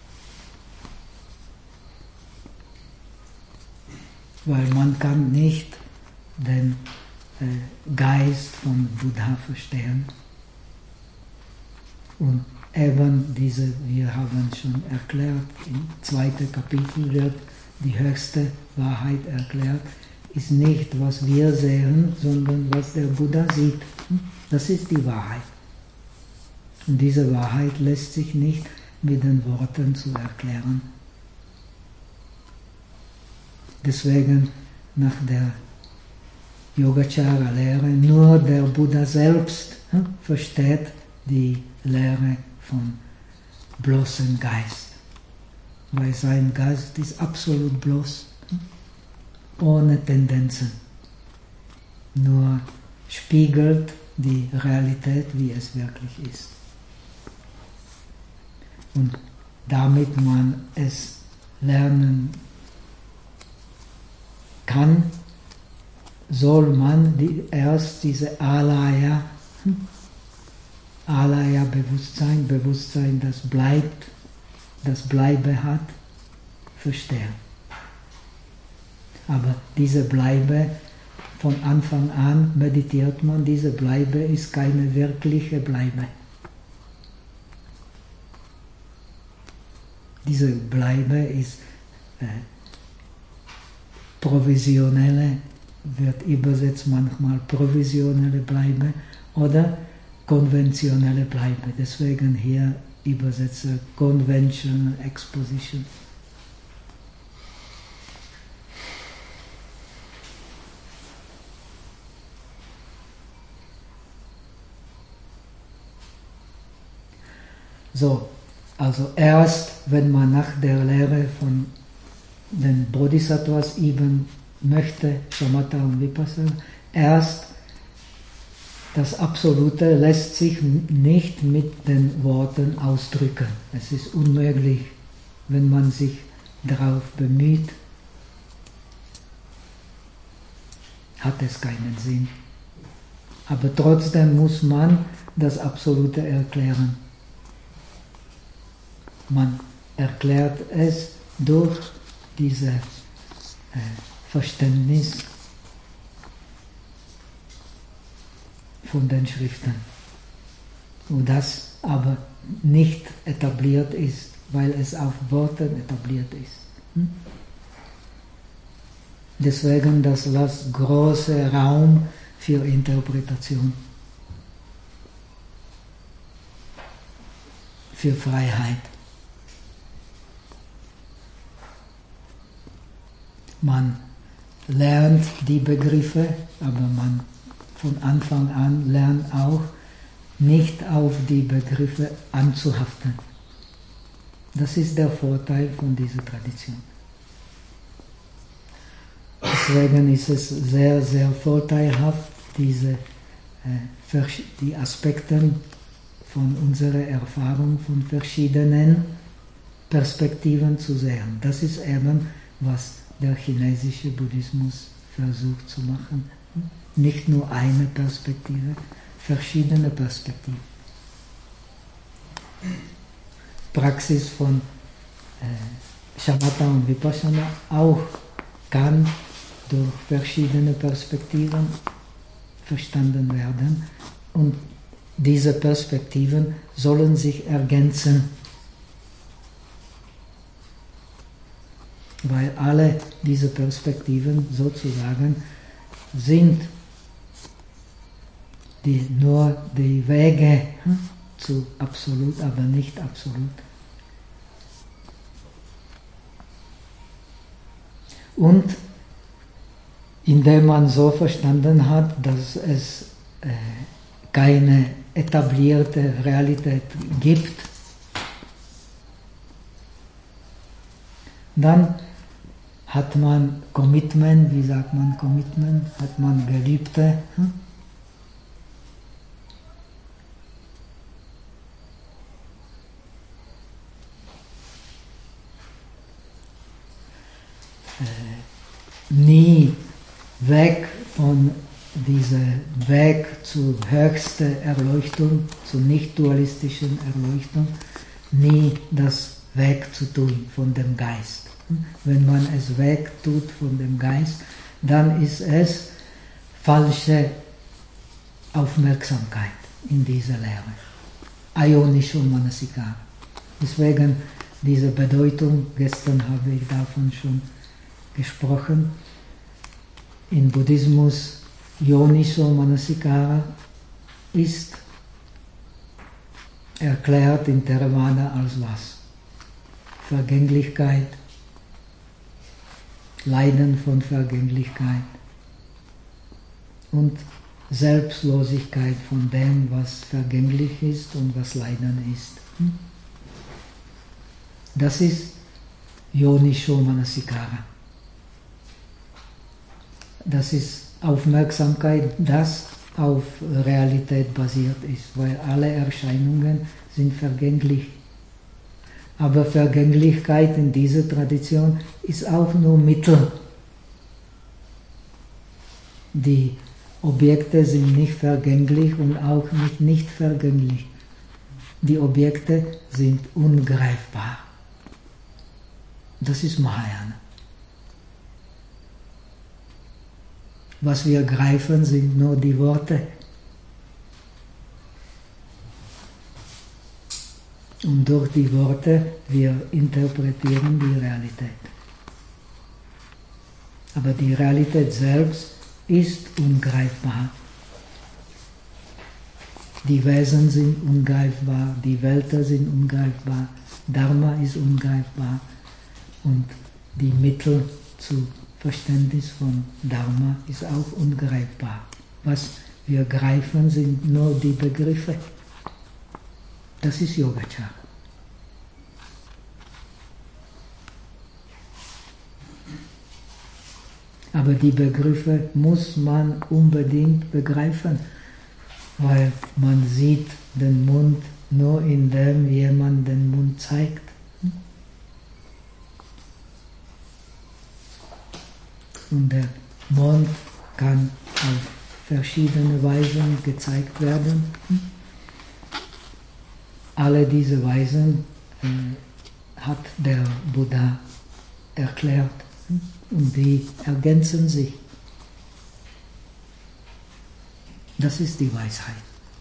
Weil man kann nicht den äh, Geist von Buddha verstehen. Und eben diese, wir haben schon erklärt, im zweiten Kapitel wird die höchste Wahrheit erklärt, ist nicht, was wir sehen, sondern was der Buddha sieht. Das ist die Wahrheit. Und diese Wahrheit lässt sich nicht mit den Worten zu erklären. Deswegen nach der Yogacara-Lehre nur der Buddha selbst hm, versteht die Lehre von bloßem Geist. Weil sein Geist ist absolut bloß, hm, ohne Tendenzen. Nur spiegelt die Realität, wie es wirklich ist. Und damit man es lernen kann, soll man die, erst diese Alaya, Alaya-Bewusstsein, Bewusstsein, das bleibt, das Bleibe hat, verstehen. Aber diese Bleibe, von Anfang an meditiert man, diese Bleibe ist keine wirkliche Bleibe. Diese Bleibe ist äh, provisionelle, wird übersetzt manchmal provisionelle Bleibe oder konventionelle Bleibe. Deswegen hier übersetze Conventional Exposition. So, also erst wenn man nach der Lehre von den Bodhisattvas üben möchte, Shamatha und Vipassana, erst das Absolute lässt sich nicht mit den Worten ausdrücken. Es ist unmöglich, wenn man sich darauf bemüht, hat es keinen Sinn. Aber trotzdem muss man das Absolute erklären. Man erklärt es durch dieses äh, Verständnis von den Schriften. Und das aber nicht etabliert ist, weil es auf Worten etabliert ist. Hm? Deswegen das lässt große Raum für Interpretation, für Freiheit. Man lernt die Begriffe, aber man von Anfang an lernt auch, nicht auf die Begriffe anzuhaften. Das ist der Vorteil von dieser Tradition. Deswegen ist es sehr, sehr vorteilhaft, diese, äh, die Aspekte von unserer Erfahrung von verschiedenen Perspektiven zu sehen. Das ist eben, was der chinesische Buddhismus versucht zu machen. Nicht nur eine Perspektive, verschiedene Perspektiven. Praxis von äh, Shamatha und Vipassana auch kann durch verschiedene Perspektiven verstanden werden und diese Perspektiven sollen sich ergänzen, weil alle diese Perspektiven sozusagen sind die, nur die Wege hm, zu absolut, aber nicht absolut. Und indem man so verstanden hat, dass es äh, keine etablierte Realität gibt, dann hat man Commitment, wie sagt man Commitment, hat man Gelübde. Hm? Äh, nie weg von diesem Weg zur höchsten Erleuchtung, zur nicht-dualistischen Erleuchtung, nie das wegzutun von dem Geist. Wenn man es wegtut von dem Geist, dann ist es falsche Aufmerksamkeit in dieser Lehre. Ayonisho Manasikara. Deswegen diese Bedeutung, gestern habe ich davon schon gesprochen, im Buddhismus Yonisho Manasikara ist erklärt in Theravada als was? Vergänglichkeit, Leiden von Vergänglichkeit und Selbstlosigkeit von dem, was vergänglich ist und was Leiden ist. Das ist Yonisho Manasikara. Das ist Aufmerksamkeit, das auf Realität basiert ist, weil alle Erscheinungen sind vergänglich. Aber Vergänglichkeit in dieser Tradition ist auch nur Mittel. Die Objekte sind nicht vergänglich und auch nicht nicht vergänglich. Die Objekte sind ungreifbar. Das ist Mahayana. Was wir greifen, sind nur die Worte. Und durch die Worte wir interpretieren die Realität. Aber die Realität selbst ist ungreifbar. Die Wesen sind ungreifbar, die Welten sind ungreifbar, Dharma ist ungreifbar und die Mittel zu Verständnis von Dharma ist auch ungreifbar. Was wir greifen, sind nur die Begriffe. Das ist Yogacara. Aber die Begriffe muss man unbedingt begreifen, weil man sieht den Mund nur indem jemand den Mund zeigt. Und der Mond kann auf verschiedene Weisen gezeigt werden. Alle diese Weisen äh, hat der Buddha erklärt und die ergänzen sich. Das ist die Weisheit.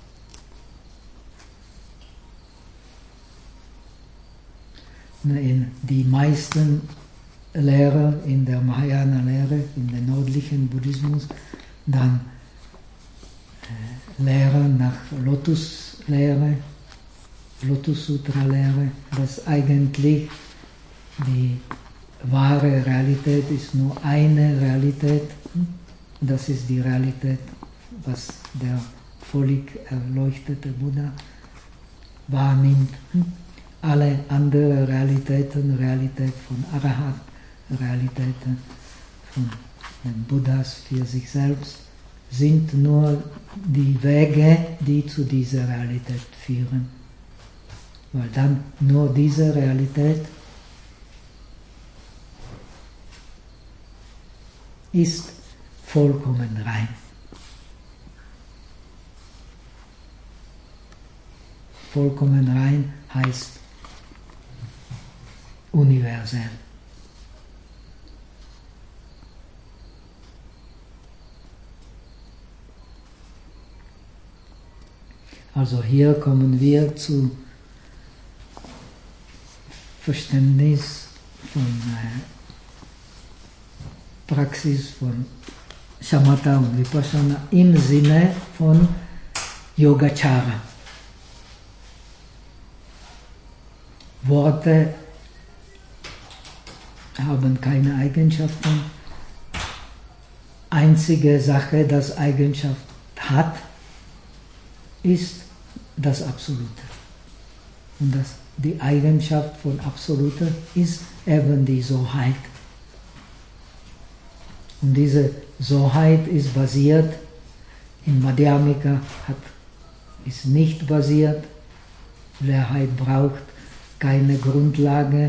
In die meisten Lehrer in der Mahayana-Lehre, in der nördlichen Buddhismus, dann äh, Lehrer nach Lotus-Lehre, Lotus-Sutra-Lehre, dass eigentlich die wahre Realität ist nur eine Realität. Das ist die Realität, was der völlig erleuchtete Buddha wahrnimmt. Alle anderen Realitäten, Realität von Arahat, Realitäten von den Buddhas für sich selbst, sind nur die Wege, die zu dieser Realität führen. Weil dann nur diese Realität ist vollkommen rein. Vollkommen rein heißt universell. Also hier kommen wir zu Verständnis von äh, Praxis von Shamatha und Vipassana im Sinne von Yogacara. Worte haben keine Eigenschaften. Einzige Sache, das Eigenschaft hat, ist das Absolute. Und das, die Eigenschaft von Absolute ist eben die Soheit. Und diese Soheit ist basiert, in Madhyamika hat, ist nicht basiert, Leerheit braucht keine Grundlage,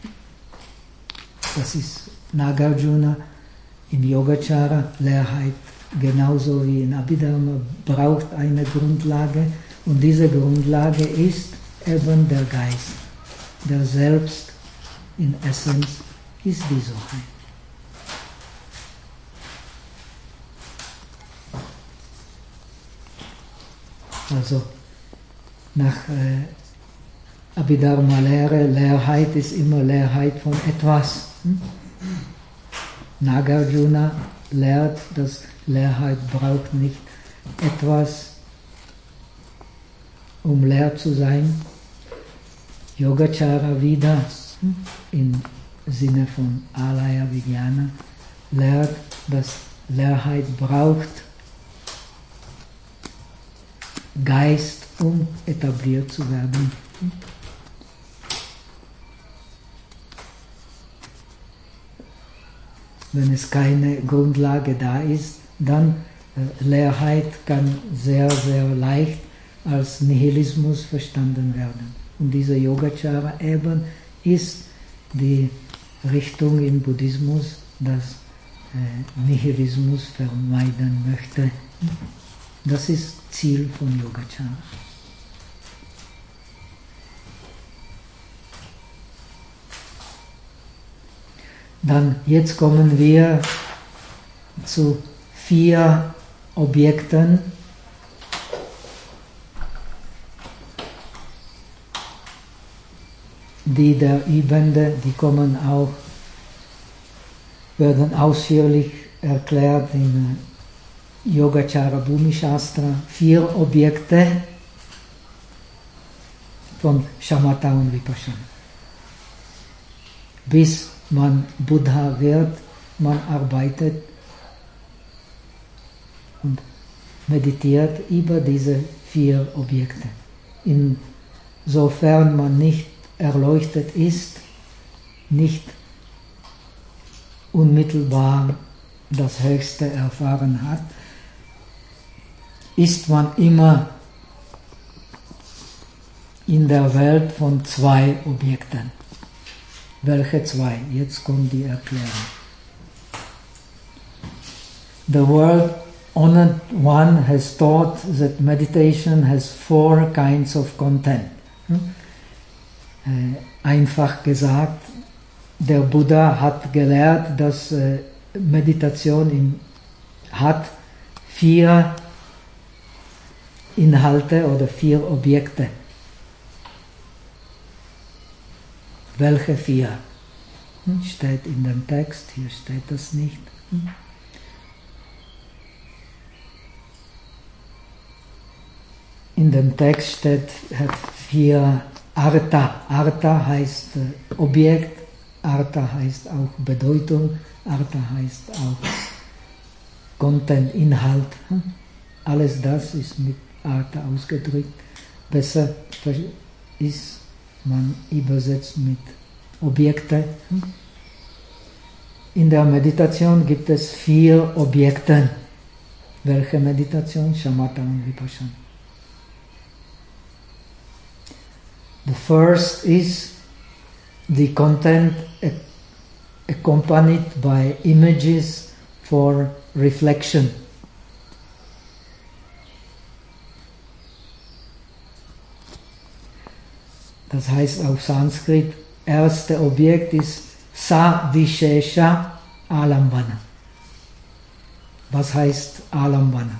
das ist Nagarjuna. In Yogacara, Leerheit genauso wie in Abhidharma braucht eine Grundlage, und diese Grundlage ist eben der Geist, der selbst in Essenz ist die Soheit. Also nach äh, Abhidharma-Lehre, Leerheit ist immer Leerheit von etwas. Hm? Nagarjuna lehrt, dass Leerheit braucht nicht etwas, um leer zu sein. Yogacara wieder hm? im Sinne von Alaya Vijnana lehrt, dass Leerheit braucht Geist, um etabliert zu werden. Hm? Wenn es keine Grundlage da ist, dann äh, Leerheit kann sehr, sehr leicht als Nihilismus verstanden werden. Und diese Yogacara eben ist die Richtung im Buddhismus, das äh, Nihilismus vermeiden möchte. Das ist Ziel von Yogacara. Dann jetzt kommen wir zu vier Objekten, die der Übende, die kommen auch, werden ausführlich erklärt in Yogacara Bhumi Shastra, vier Objekte von Shamatha und Vipassana. Bis man Buddha wird, man arbeitet und meditiert über diese vier Objekte. Insofern man nicht erleuchtet ist, nicht unmittelbar das Höchste erfahren hat, ist man immer in der Welt von zwei Objekten. Welche zwei? Jetzt kommt die Erklärung. The World Honored One has taught that meditation has four kinds of content. Hm? Äh, einfach gesagt, der Buddha hat gelehrt, dass äh, Meditation in, hat vier Inhalte oder vier Objekte. Welche vier? Hm? Steht in dem Text, hier steht das nicht. Hm? In dem Text steht hat vier Artha. Artha heißt äh, Objekt, Artha heißt auch Bedeutung, Artha heißt auch Content, Inhalt. Hm? Alles das ist mit Artha ausgedrückt. Besser ist, man übersetzt mit Objekte. Hm? In der Meditation gibt es vier Objekte. Welche Meditation? Shamatha und Vipassana. The first is the content accompanied by images for reflection. Das heißt auf Sanskrit, erste Objekt ist Sa-Vishesha Alambana. Was heißt Alambana?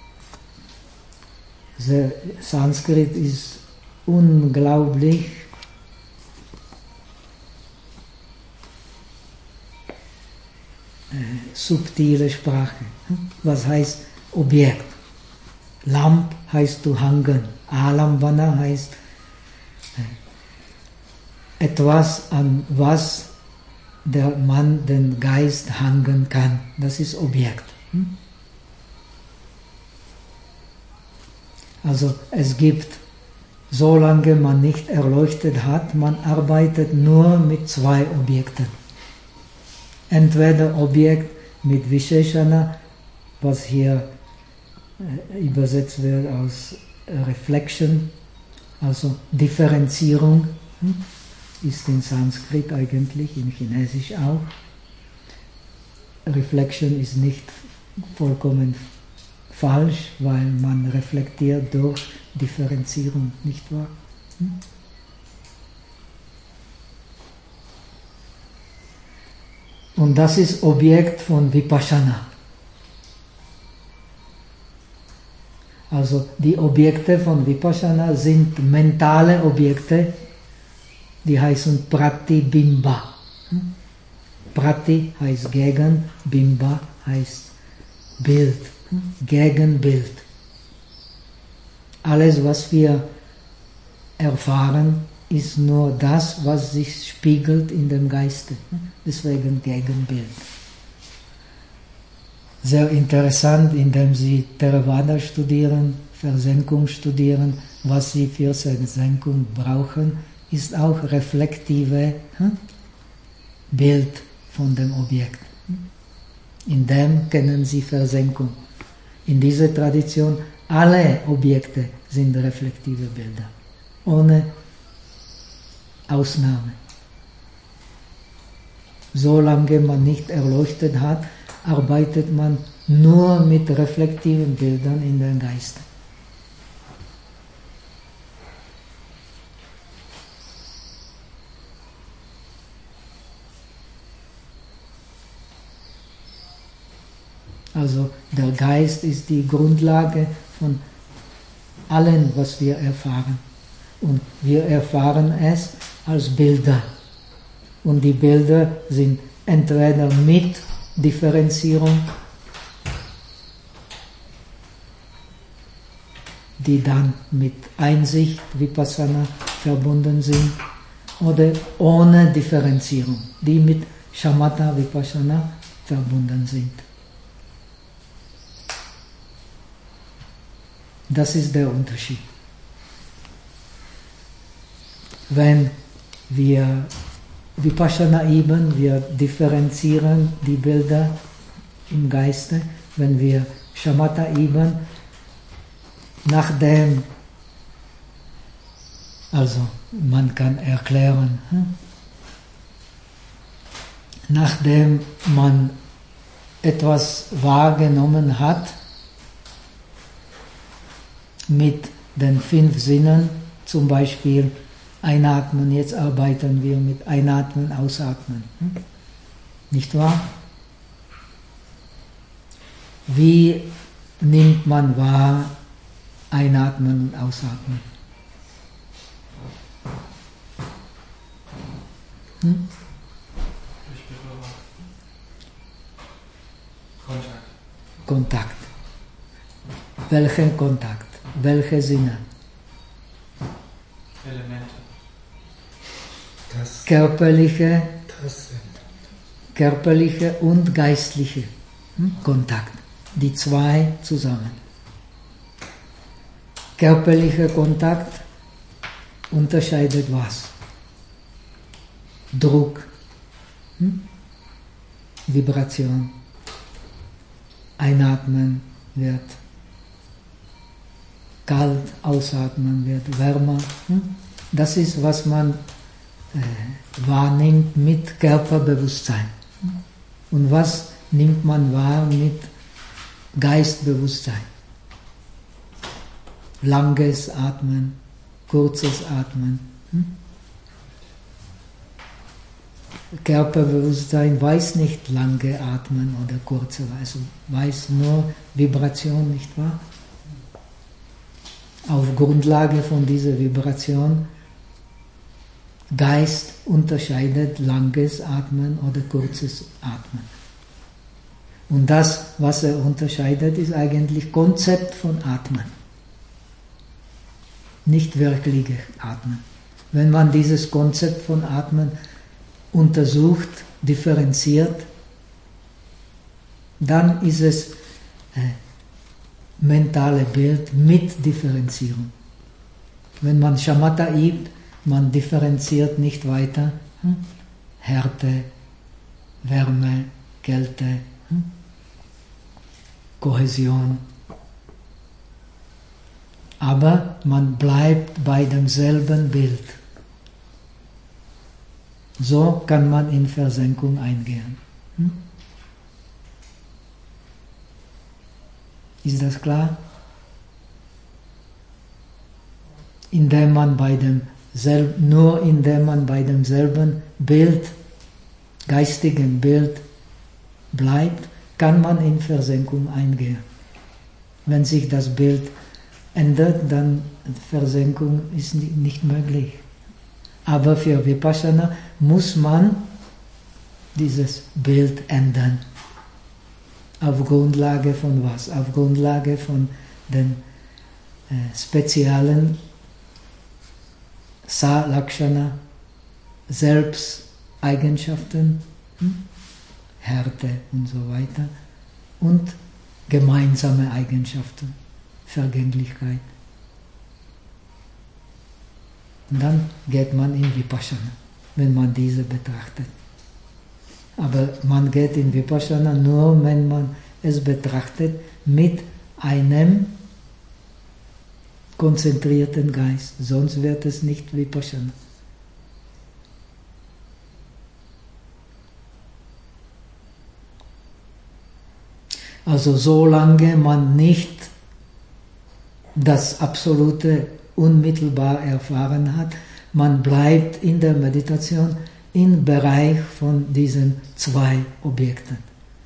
Der Sanskrit ist unglaublich äh, subtile Sprache. Was heißt Objekt? Lamp heißt zu hangen. Alambana heißt äh, etwas, an was der Mann den Geist hangen kann. Das ist Objekt. Also es gibt, solange man nicht erleuchtet hat, man arbeitet nur mit zwei Objekten. Entweder Objekt mit Visheshana, was hier äh, übersetzt wird aus Reflection, also Differenzierung, hm? ist in Sanskrit eigentlich, in Chinesisch auch. Reflection ist nicht vollkommen falsch, weil man reflektiert durch Differenzierung, nicht wahr? Hm? Und das ist Objekt von Vipassana. Also die Objekte von Vipassana sind mentale Objekte, die heißen Pratibimba. Hm? Prati heißt gegen, Bimba heißt Bild, hm? Gegenbild. Alles, was wir erfahren, ist nur das, was sich spiegelt in dem Geiste. Deswegen Gegenbild. Sehr interessant, indem Sie Theravada studieren, Versenkung studieren, was Sie für Versenkung brauchen, ist auch reflektive hm, Bild von dem Objekt. In dem kennen Sie Versenkung. In dieser Tradition, alle Objekte sind reflektive Bilder, ohne Ausnahme. Solange man nicht erleuchtet hat, arbeitet man nur mit reflektiven Bildern in den Geist. Also der Geist ist die Grundlage von allem, was wir erfahren. Und wir erfahren es als Bilder. Und die Bilder sind entweder mit Differenzierung, die dann mit Einsicht, Vipassana, verbunden sind, oder ohne Differenzierung, die mit Shamatha, Vipassana verbunden sind. Das ist der Unterschied. Wenn wir Vipassana üben, wir differenzieren die Bilder im Geiste. Wenn wir Shamatha üben, nachdem, also man kann erklären, hm? nachdem man etwas wahrgenommen hat, mit den fünf Sinnen, zum Beispiel Einatmen, jetzt arbeiten wir mit Einatmen, Ausatmen. Hm? Nicht wahr? Wie nimmt man wahr Einatmen und Ausatmen? Hm? Durch Berührung. Kontakt. Kontakt. Welchen Kontakt? Welche Sinne? Elemente. Das, Körperliche, das sind. körperliche und geistliche hm? Kontakt. Die zwei zusammen. Körperlicher Kontakt unterscheidet was? Druck, hm? Vibration. Einatmen wird kalt, ausatmen wird wärmer. Das ist, was man äh, wahrnimmt mit Körperbewusstsein. Und was nimmt man wahr mit Geistbewusstsein. Langes Atmen, kurzes Atmen. Hm? Körperbewusstsein weiß nicht lange Atmen oder kurze, also weiß nur Vibration, nicht wahr? Auf Grundlage von dieser Vibration Geist unterscheidet langes Atmen oder kurzes Atmen. Und das, was er unterscheidet, ist eigentlich Konzept von Atmen. Nicht wirkliches Atmen. Wenn man dieses Konzept von Atmen untersucht, differenziert, dann ist es äh, mentale Bild mit Differenzierung. Wenn man Shamatha übt, man differenziert nicht weiter hm? Härte, Wärme, Kälte, hm? Kohäsion. Aber man bleibt bei demselben Bild. So kann man in Versenkung eingehen. Hm? Ist das klar? Indem man bei dem Selb, nur indem man bei demselben Bild, geistigen Bild bleibt, kann man in Versenkung eingehen. Wenn sich das Bild ändert, dann Versenkung ist nicht möglich. Aber für Vipassana muss man dieses Bild ändern. Auf Grundlage von was? Auf Grundlage von den äh, speziellen Sa-Lakshana, Selbsteigenschaften, hm? Härte und so weiter und gemeinsame Eigenschaften, Vergänglichkeit. Und dann geht man in Vipassana, wenn man diese betrachtet. Aber man geht in Vipassana nur, wenn man es betrachtet mit einem konzentrierten Geist. Sonst wird es nicht Vipassana. Also solange man nicht das Absolute unmittelbar erfahren hat, man bleibt in der Meditation im Bereich von diesen zwei Objekten.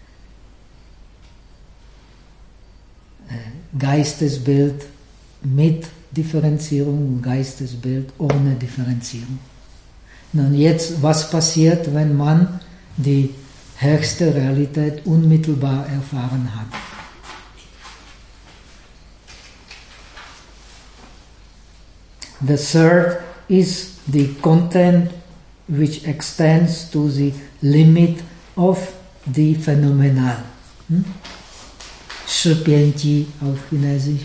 Geistesbild mit Differenzierung und Geistesbild ohne Differenzierung. Nun jetzt, was passiert, wenn man die höchste Realität unmittelbar erfahren hat? The third is the content which extends to the limit of the phenomenal. Hm? Shipianji auf Chinesisch.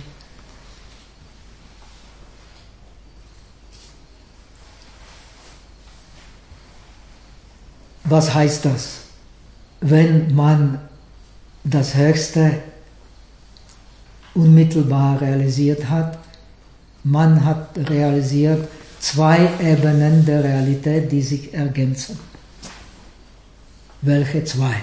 Was heißt das? Wenn man das Höchste unmittelbar realisiert hat, man hat realisiert zwei Ebenen der Realität, die sich ergänzen. Welche zwei?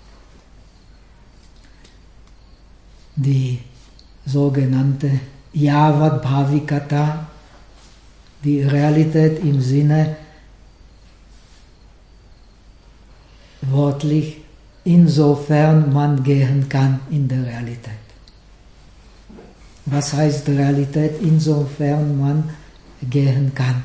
Die sogenannte Yavat Bhavikata, die Realität im Sinne wortlich, insofern man gehen kann in der Realität. Was heißt Realität, insofern man gehen kann?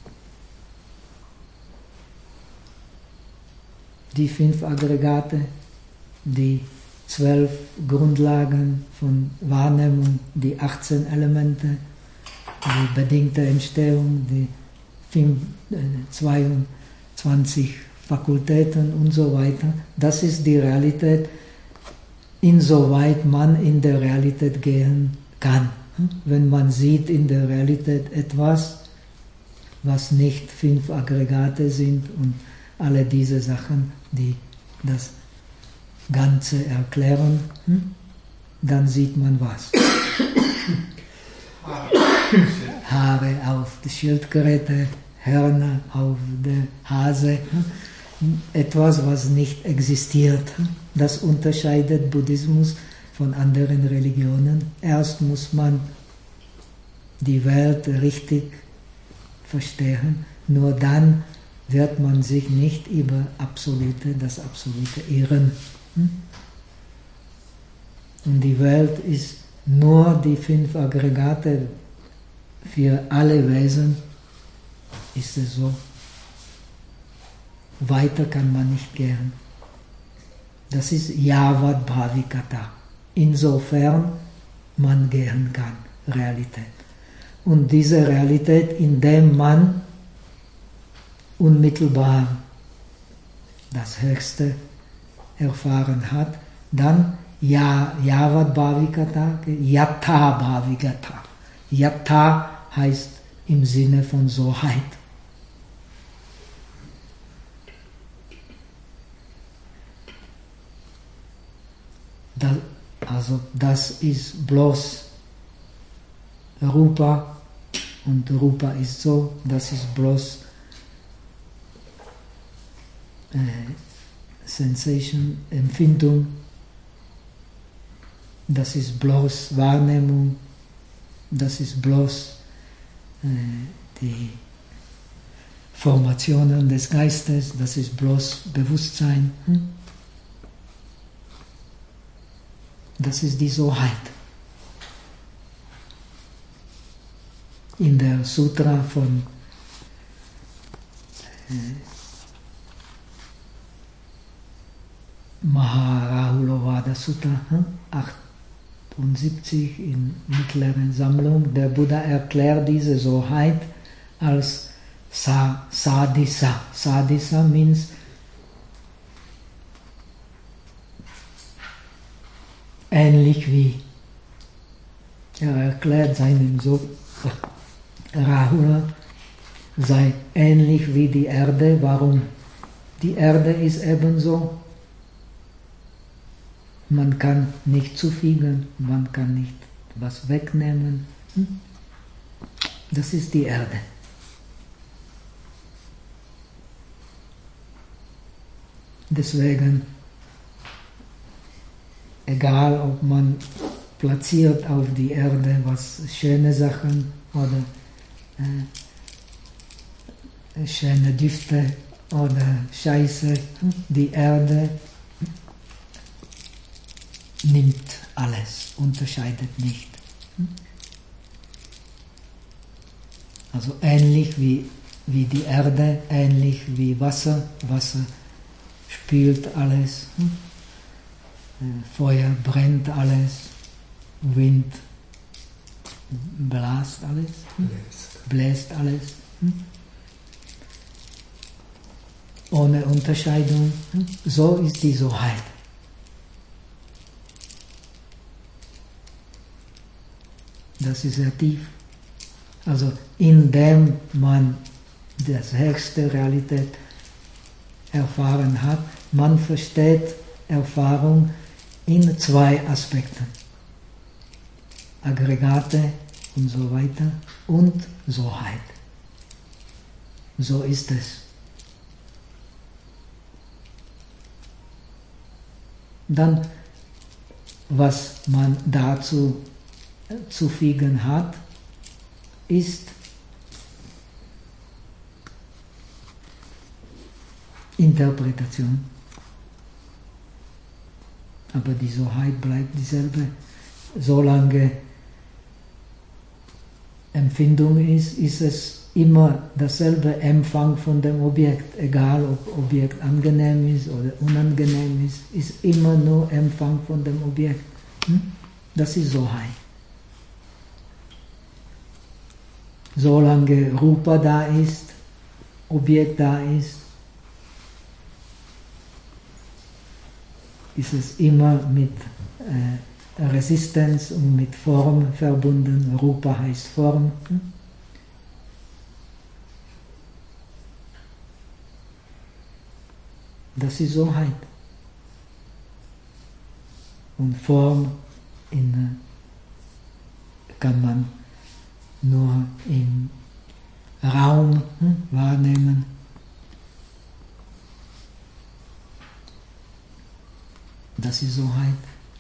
Die fünf Aggregate, die zwölf Grundlagen von Wahrnehmung, die achtzehn Elemente, die bedingte Entstehung, die zweiundzwanzig Fakultäten und so weiter. Das ist die Realität, insoweit man in der Realität gehen kann. Wenn man sieht in der Realität etwas, was nicht fünf Aggregate sind und alle diese Sachen, die das Ganze erklären, dann sieht man was. Haare auf die Schildkröte, Hörner auf der Hase. etwas, was nicht existiert. Das unterscheidet Buddhismus von anderen Religionen. Erst muss man die Welt richtig verstehen, nur dann wird man sich nicht über Absolute, das Absolute irren. Und die Welt ist nur die fünf Aggregate für alle Wesen, ist es so. Weiter kann man nicht gehen. Das ist Yavat Bhavikata. Insofern man gehen kann, Realität. Und diese Realität, indem man unmittelbar das Höchste erfahren hat, dann Ya, Yavat Bhavikata, Yatha Bhavikata. Yatha heißt im Sinne von Soheit. Das, also das ist bloß Rupa und Rupa ist so, das ist bloß äh, Sensation, Empfindung, das ist bloß Wahrnehmung, das ist bloß äh, die Formationen des Geistes, das ist bloß Bewusstsein. Hm? Das ist die Soheit. In der Sutra von äh, Maharahulovada Sutta, hm? achtundsiebzig in mittleren Sammlung, der Buddha erklärt diese Soheit als Sa, Sadisa. Sadisa means ähnlich wie. Er erklärt seinem Sohn Rahula sei ähnlich wie die Erde. Warum? Die Erde ist ebenso. Man kann nicht zufügen, man kann nicht was wegnehmen. Das ist die Erde. Deswegen, egal ob man platziert auf die Erde was schöne Sachen oder äh, schöne Düfte oder Scheiße, die Erde nimmt alles, unterscheidet nicht. Also ähnlich wie, wie die Erde, ähnlich wie Wasser. Wasser spült alles, Feuer brennt alles, Wind bläst alles, bläst alles. Ohne Unterscheidung. So ist die Soheit. Das ist sehr tief. Also indem man das höchste Realität erfahren hat, man versteht Erfahrung in zwei Aspekten. Aggregate und so weiter und Soheit. So ist es. Dann, was man dazu zu fügen hat, ist Interpretation. Aber die Soheit bleibt dieselbe. Solange Empfindung ist, ist es immer dasselbe Empfang von dem Objekt. Egal ob Objekt angenehm ist oder unangenehm ist, ist immer nur Empfang von dem Objekt. Das ist Soheit. Solange Rupa da ist, Objekt da ist, ist es immer mit äh, Resistenz und mit Form verbunden. Rupa heißt Form. Das ist Soheit. Und Form in, kann man nur im Raum hm, wahrnehmen. Das ist Soheit.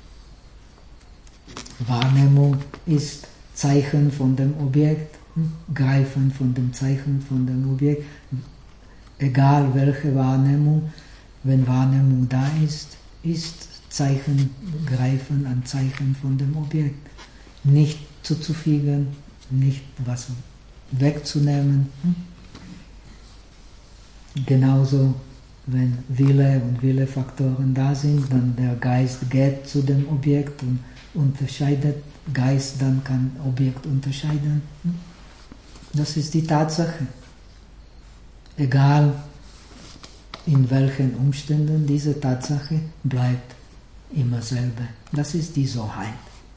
Wahrnehmung ist Zeichen von dem Objekt, Greifen von dem Zeichen von dem Objekt. Egal welche Wahrnehmung, wenn Wahrnehmung da ist, ist Zeichen, Greifen an Zeichen von dem Objekt. Nicht zuzufügen, nicht was wegzunehmen. Genauso, wenn Wille und Willefaktoren da sind, dann der Geist geht zu dem Objekt und unterscheidet. Geist dann kann Objekt unterscheiden. Das ist die Tatsache. Egal in welchen Umständen, diese Tatsache bleibt immer selbe. Das ist die Soheit.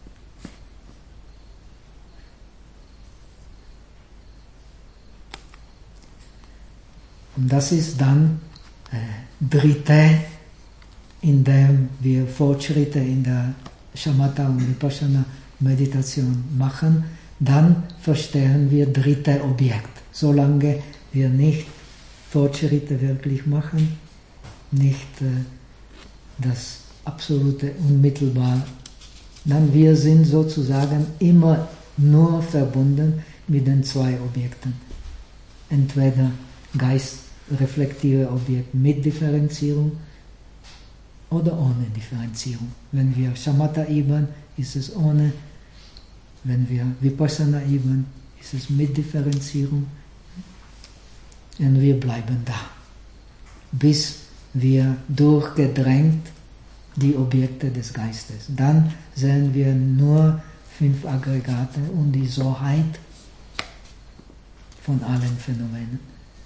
Und das ist dann äh, dritte, indem wir Fortschritte in der Shamatha und Vipassana Meditation machen, dann verstehen wir dritte Objekt. Solange wir nicht Fortschritte wirklich machen, nicht äh, das absolute unmittelbar, dann wir sind sozusagen immer nur verbunden mit den zwei Objekten. Entweder geistreflektive Objekt mit Differenzierung oder ohne Differenzierung. Wenn wir Shamatha üben, ist es ohne. Wenn wir Vipassana üben, ist es mit Differenzierung. Und wir bleiben da, bis wir durchgedrängt die Objekte des Geistes. Dann sehen wir nur fünf Aggregate und die Soheit von allen Phänomenen.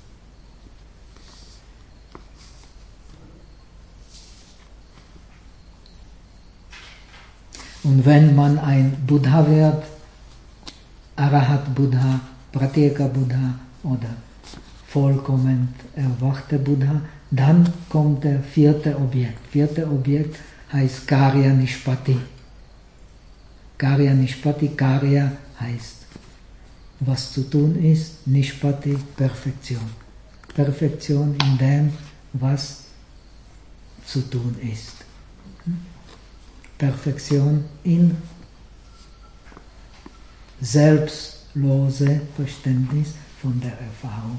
Und wenn man ein Buddha wird, Arahat Buddha, Pratyeka Buddha oder vollkommen erwachter Buddha, dann kommt der vierte Objekt. Vierte Objekt heißt Karya Nishpati. Karya Nishpati, Karya heißt, was zu tun ist, Nishpati, Perfektion. Perfektion in dem, was zu tun ist. Perfektion in selbstlose Verständnis von der Erfahrung.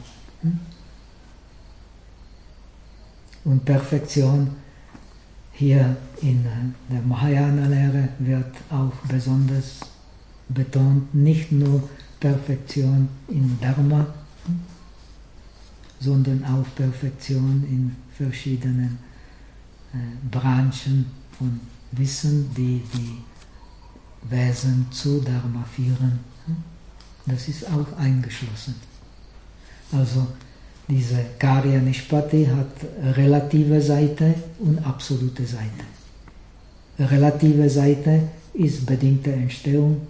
Und Perfektion hier in der Mahayana-Lehre wird auch besonders betont, nicht nur Perfektion in Dharma, sondern auch Perfektion in verschiedenen äh, Branchen von Wissen, die die Wesen zu Dharma führen. Das ist auch eingeschlossen. Also diese Karya Nishpati hat relative Seite und absolute Seite. Relative Seite ist bedingte Entstehung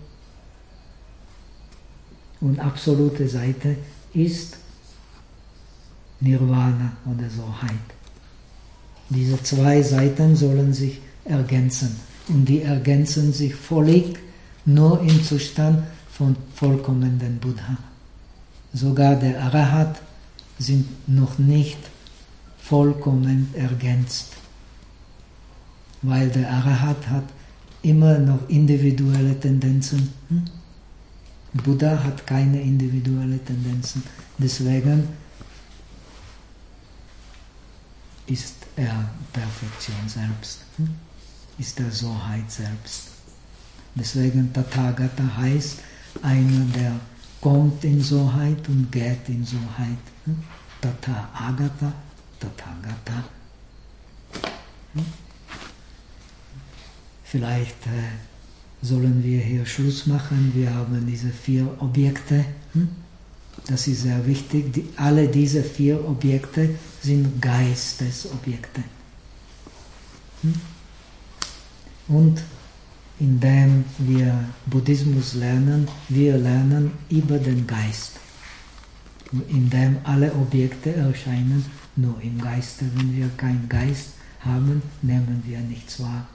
und absolute Seite ist Nirvana oder Soheit. Diese zwei Seiten sollen sich ergänzen und die ergänzen sich völlig nur im Zustand von vollkommenen Buddha. Sogar der Arahat sind noch nicht vollkommen ergänzt, weil der Arahat hat immer noch individuelle Tendenzen. Buddha hat keine individuellen Tendenzen, deswegen ist er Perfektion selbst, ist er Soheit selbst. Deswegen Tathagata heißt einer, der kommt in Soheit und geht in Soheit. Tatha Agata, Tathagata. Vielleicht äh, sollen wir hier Schluss machen. Wir haben diese vier Objekte. Das ist sehr wichtig. Die, alle diese vier Objekte sind Geistesobjekte. Und indem wir Buddhismus lernen, wir lernen über den Geist. Indem alle Objekte erscheinen nur im Geiste. Wenn wir keinen Geist haben, nehmen wir nichts wahr.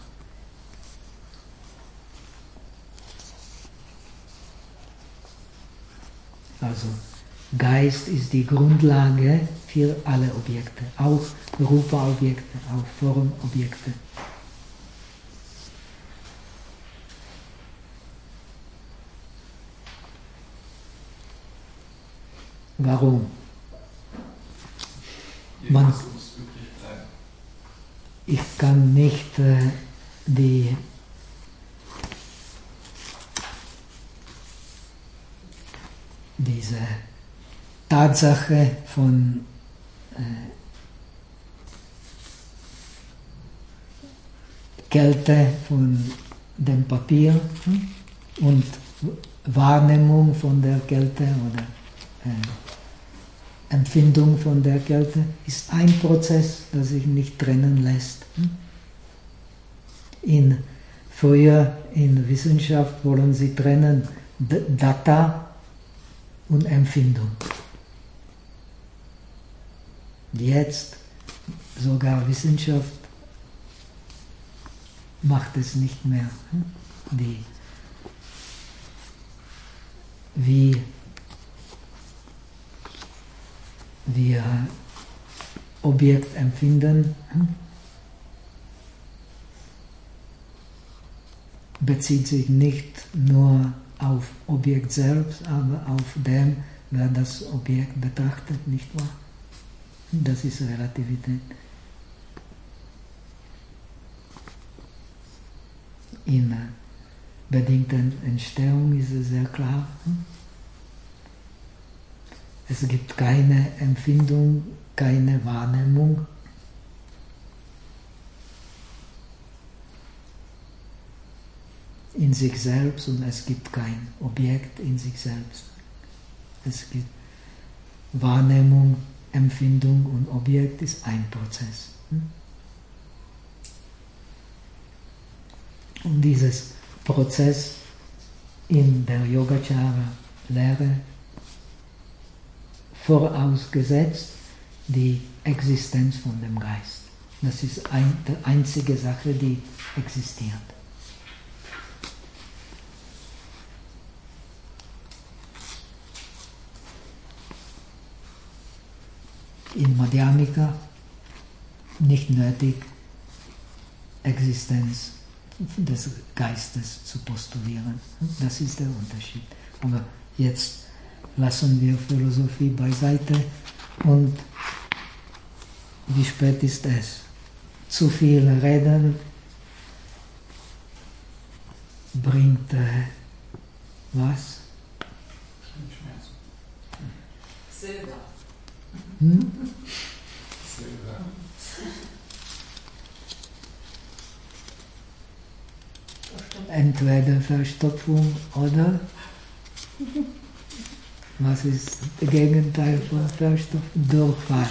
Also Geist ist die Grundlage für alle Objekte, auch Rupa-Objekte, auch Formobjekte. Warum? Man Man, muss übrig bleiben. ich kann nicht äh, die diese Tatsache von äh, Kälte von dem Papier hm, und Wahrnehmung von der Kälte oder äh, Empfindung von der Kälte ist ein Prozess, das sich nicht trennen lässt. Hm. In, früher in Wissenschaft wollen sie trennen D- Data und Empfindung. Jetzt sogar Wissenschaft macht es nicht mehr. Die, wie wir Objekt empfinden, bezieht sich nicht nur auf Objekt selbst, aber auf dem, wer das Objekt betrachtet, nicht wahr? Das ist Relativität. In bedingter Entstehung ist es sehr klar. Es gibt keine Empfindung, keine Wahrnehmung. In sich selbst und es gibt kein Objekt in sich selbst. Es gibt Wahrnehmung, Empfindung und Objekt ist ein Prozess. Und dieses Prozess in der Yogacara-Lehre vorausgesetzt die Existenz von dem Geist. Das ist ein, die einzige Sache, die existiert. In Madhyamika nicht nötig, Existenz des Geistes zu postulieren. Das ist der Unterschied. Aber jetzt lassen wir Philosophie beiseite und wie spät ist es? Zu viel Reden bringt äh, was? Schmerzen. Silber. Hm? Silber. Entweder Verstopfung oder was ist das Gegenteil von Verstopfung? Durchfall.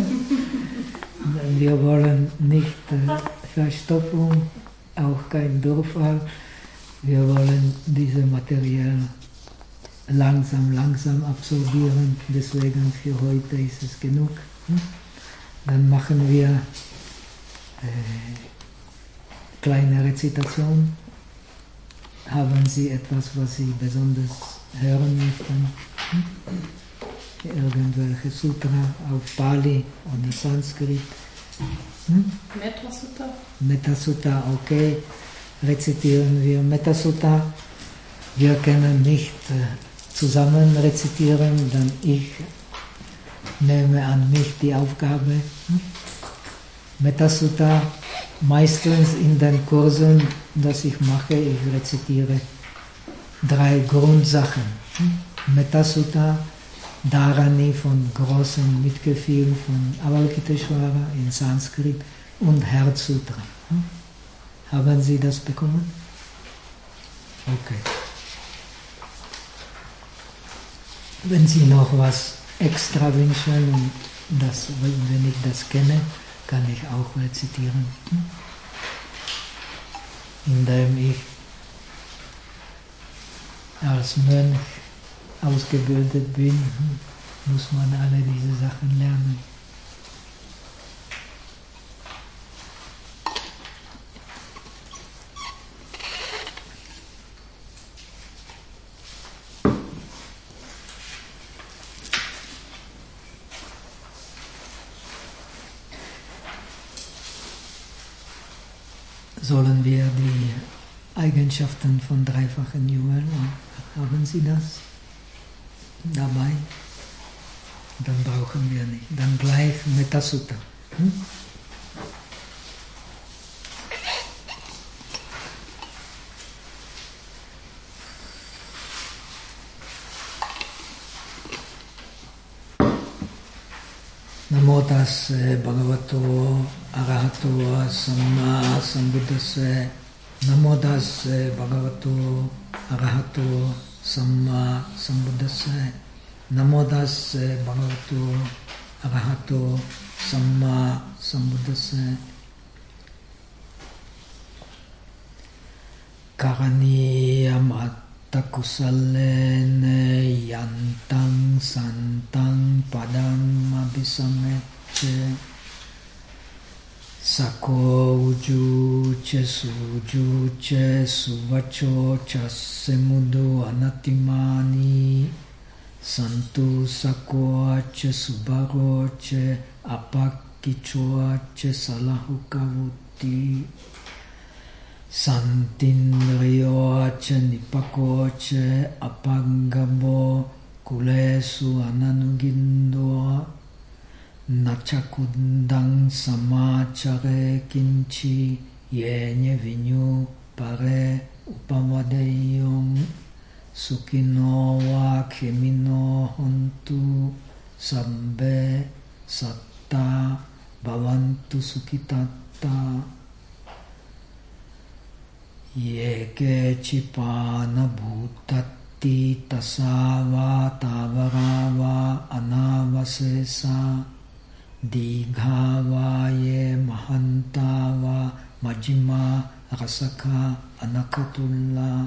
Wir wollen nicht äh, Verstopfung, auch kein Durchfall. Wir wollen diese Material langsam, langsam absorbieren. Deswegen für heute ist es genug. Dann machen wir äh, kleine Rezitation. Haben Sie etwas, was Sie besonders hören möchten? Irgendwelche Sutra auf Pali oder Sanskrit? Hm? Metta-Sutta. Metta-Sutta, okay. Rezitieren wir Metta-Sutta. Wir können nicht äh, zusammen rezitieren, dann ich nehme an mich die Aufgabe. Hm? Metta-Sutta, meistens in den Kursen, das ich mache, ich rezitiere drei Grundsachen. Hm? Metta-Sutta, Dharani von großem Mitgefühl von Avalokiteshvara in Sanskrit und Herzsutra. Hm? Haben Sie das bekommen? Okay. Wenn Sie noch was extra wünschen, und das, wenn ich das kenne, kann ich auch rezitieren. Hm? Indem ich als Mönch ausgebildet bin, muss man alle diese Sachen lernen. Sollen wir die Eigenschaften von dreifachen Juwel, haben Sie das dabei? dann brauchen wir nicht. Dann gleich Metasutta. Hm? Namo tassa bhagavato arahato samma sambuddhassa. Namo tassa bhagavato arahato samma sambuddhassa. Namo tassa bhagavato arahato samma sambuddhassa. Karaniyam takusalene yantang santang padam abhisamecce sako ujuce sujuce suvacho chasemudu anatimani santu sakoace subaroce apakichoace salahukavuti Santindriyoce nipakoce apangabo kulesu ananugindo nachakundang samachare kinchi yenye vinyu pare upavadeyong sukino wa khemino hontu sabbe satta bhavantu sukitatta Yeke cipana bhutatti tasava tavarava anavasesa Dighava ye mahantava majima rasaka anakatulla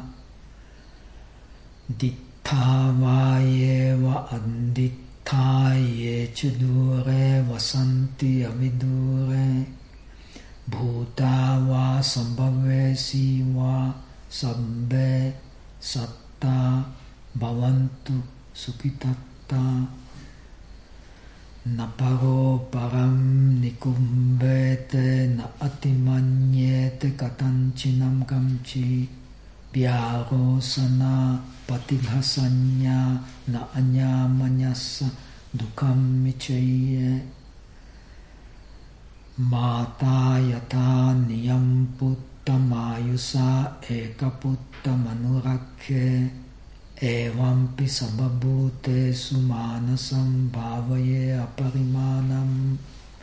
Dittava ye va anditta ye cedure vasanti avidure Bhuta va sambhavesi va sabbe satta bhavantu sukitatta Naparo param nikumbete na atimanyete katanchinam kamchi Vyaro sana patibhasanya na anyamanyasa dukam michaye Mata yata niyam puttamayusa ekaputtamanorakhe Evampi sababhute sumanasam bhavaye aparimanam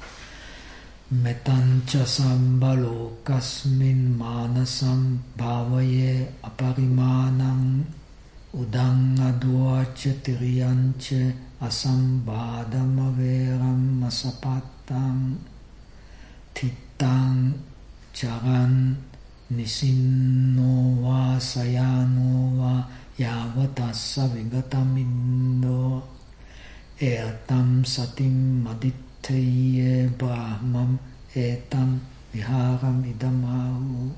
Metancha sambalokasmin manasam bhavaye aparimanam Udang advache tiriyanche asambhadam averam asapattam Tittang charan nisinno va sayano va yavatassa vigatamindo Ertam satim madittheye brahmam etam viharam idamahu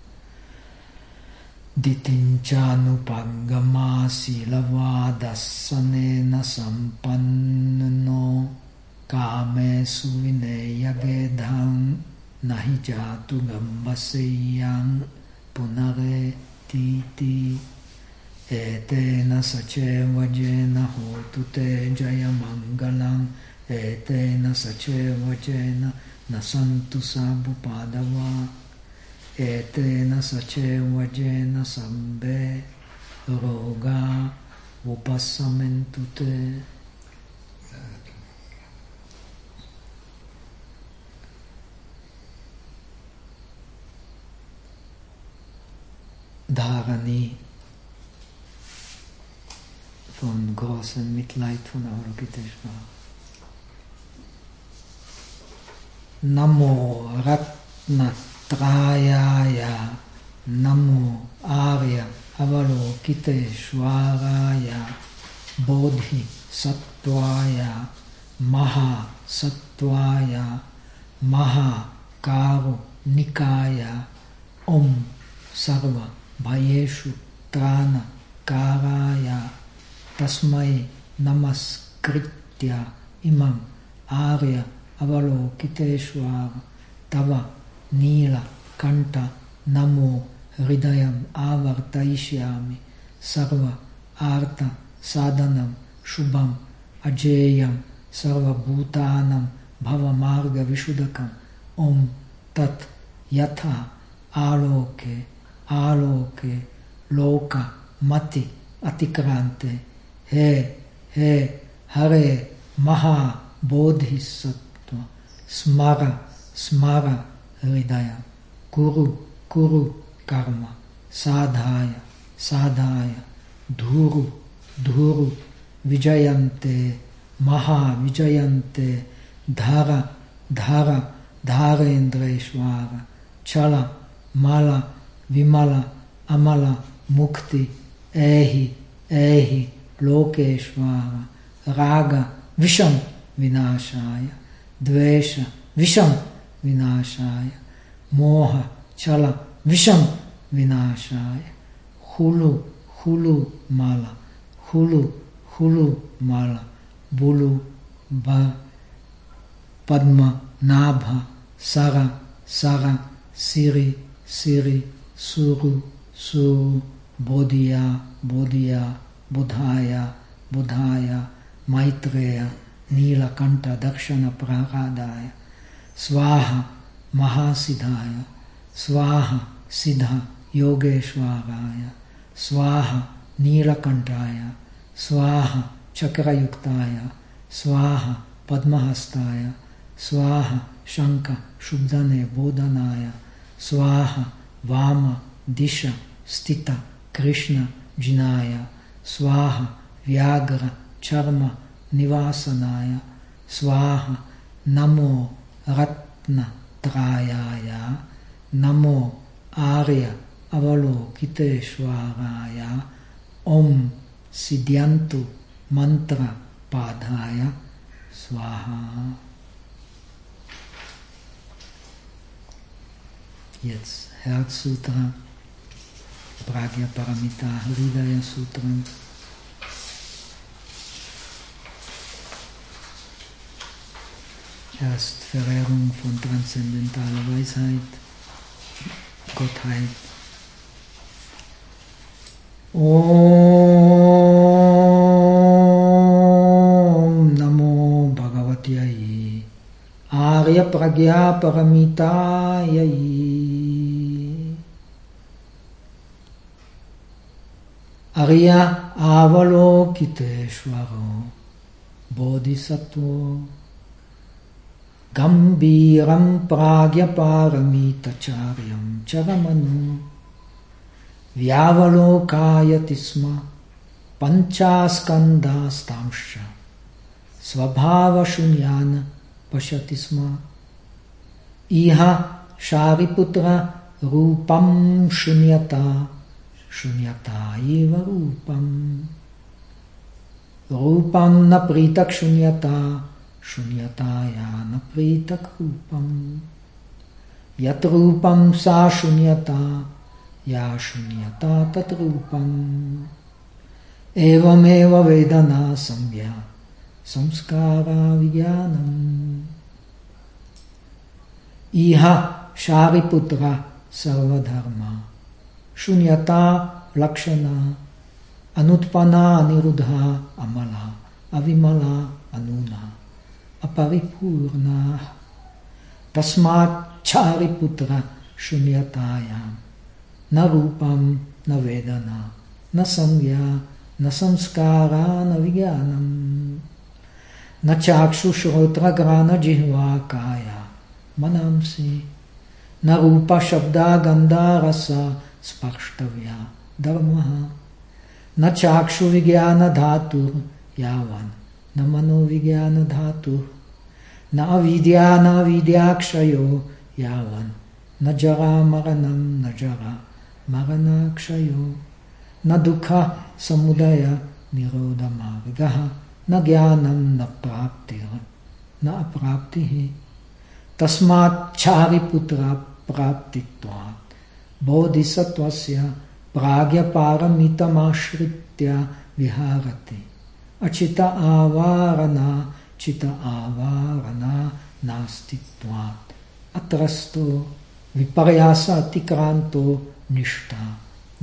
Ditinchanupaggama silava dassanena sampanno Kame suvineya gedhang nahi jatu gambaseyang punare titi etena saceva jena hotu te jaya mangalang etena saceva jena nasantu sabhupadava etena saceva jena sabbe roga upasamentu te Dharani von großem Mitleid von Avalokiteshvara. Namo Ratnatrayaya Namo Arya Avalokiteshvaraya Bodhi Sattvaya Maha Sattvaya Maha Karu Nikaya Om Sarva Bhayeshu Trana Karaya Tasmai Namaskritya Imam Arya Avalokiteshvara Tava Nila Kanta Namo Hridayam Avartaishyami Sarva Artha Sadhanam Shubham Ajeyam sarvabhutanam bhavamarga vishudakam om tat yatha aloke aloke loka mati atikrante he he hare maha bodhisattva smara smara hridaya kuru kuru karma sadhaya sadhaya dhuru dhuru vijayante maha vijayante dhara dhara dharendreshvara chala mala vimala amala mukti ehi ehi lokeshvara raga visham vinashaya dvesha visham vinashaya moha chala visham vinashaya hulu hulu mala hulu hulu mala bulu ba padma nabha sara sara siri siri suru suru bodhiya bodhiya budhaya budhaya maitreya nilakanta dakshana praradaya swaha mahasiddhaya swaha siddha yogeshwaraya swaha nilakantaya swaha chakrayuktaya swaha padmahastaya swaha shanka shubdane bodhanaya swaha vama disha stita krishna jinaya swaha vyagra charma nivasanaya swaha namo ratna trayaya namo arya avalokiteshwaraya om siddhyantu mantra padhaya swaha. Jetzt Herzsutra, Pragya-Paramita, Hridaya-Sutra. Erst Verehrung von transzendentaler Weisheit, Gottheit. Om Namo Bhagavatyai Arya Pragya Paramitayai Arya Avalokiteshvaro Bodhisattva Gambiram Pragya Paramitacharyam Charamanu Vyavalokayati sma panchaskandastamsha svabhava shunyana pashyati sma iha shariputra rupam shunyata shunyata eva rupam rupam na pritak shunyata shunyataya na pritak rupam yat rupam sa shunyata ya shunyata tat rupam evam eva vedana samya samskara vijnanam iha shariputra sarvadharma shunyata lakshana anutpana aniruddha amala avimala anuna aparipurna tasmat chariputra shunyatayam na rupam, na vedana, na samya, na samskara, na vijnanam, na chakshu shrotra grana jihva kaya manamsi, na rupa shabda gandha rasa sparshtavya dharmaha, na chakshu vijnana dhatur yavan, na mano vijnana dhatur, na avidya na avidyakshayo yavan, na jara maranam na jara marana kshayo na dukha samudaya nirodha margaha na jnanam na praptir na apraptihi tasmat chariputra praptitvat bodhisattvasya pragya paramitamasritya viharati achita avarana chita avarana nastitvat atrasto viparyasa atikranto nishta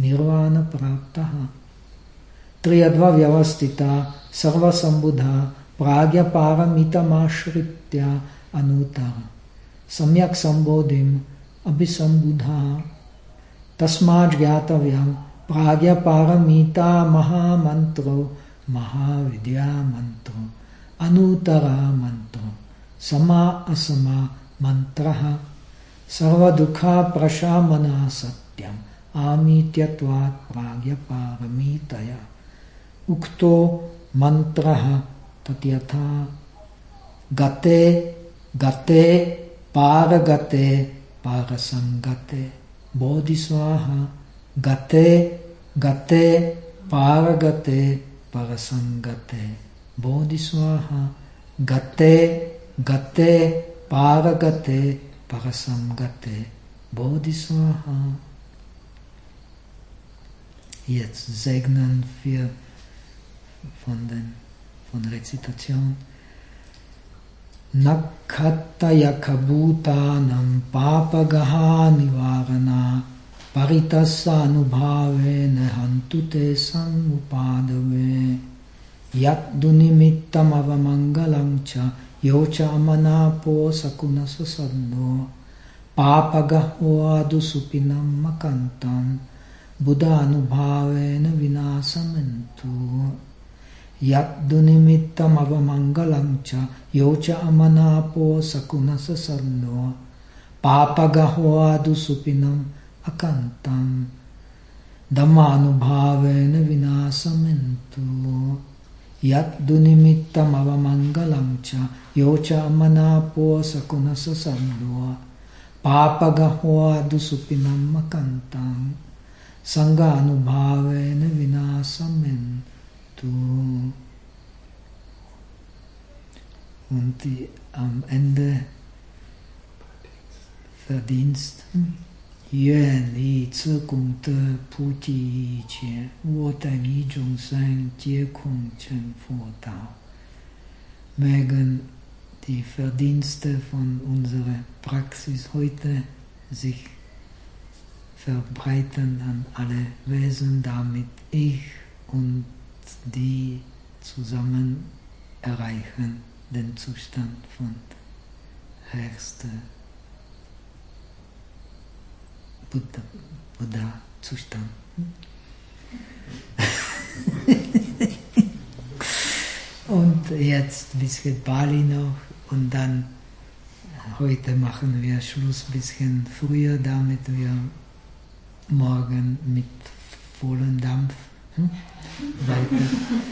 nirvana praptaha triyadva vyavastita sarva sambudha pragya paramitamasritya anuttara samyak sambodhim abhisambuddha tasmad jnatavyam pragya paramita mahamantro mahavidya mantro anuttara mantro sama asama mantraha sarva dukha prashamana satyam amityatvat pragya paramitaya ukto mantraha tatyatha gate gate paragate parasangate bodhisvaha gate gate paragate parasangate bodhisvaha gate gate paragate parasamgate bodhisvaha. Jetzt segnen wir von den von der Rezitation. Nakhatayakabhutanam papagaha nivarana paritassa anubhavene hantute samupadave yat dunimittam avamangalam cha yocha amanapo sakunasa sadno papagaho adusupinam makantam buddha anubhavena vinasamentu yat dunimittam avamangalam cha yocha amanapo sakunasa sarno papagaho adusupinam akantam dhamma anubhavena vinasamentu yat dunimittam avamangalam cha yocha amanapo sakunasa sarno papagaho adusupinam akantam sangha anubhavena vinasamentu. Und die, am Ende Verdienst. Yuan Li Zi Gong De Pu Ji Yi Jie Wo Dan Yi Zhong San Jie Kong Chen Fo Dao. Mögen die Verdienste von unserer Praxis heute sich verbreiten an alle Wesen, damit ich und die zusammen erreichen den Zustand von höchster Buddha, Buddha-Zustand. Und jetzt ein bisschen Bali noch und dann heute machen wir Schluss ein bisschen früher, damit wir morgen mit vollem Dampf hm, weiter.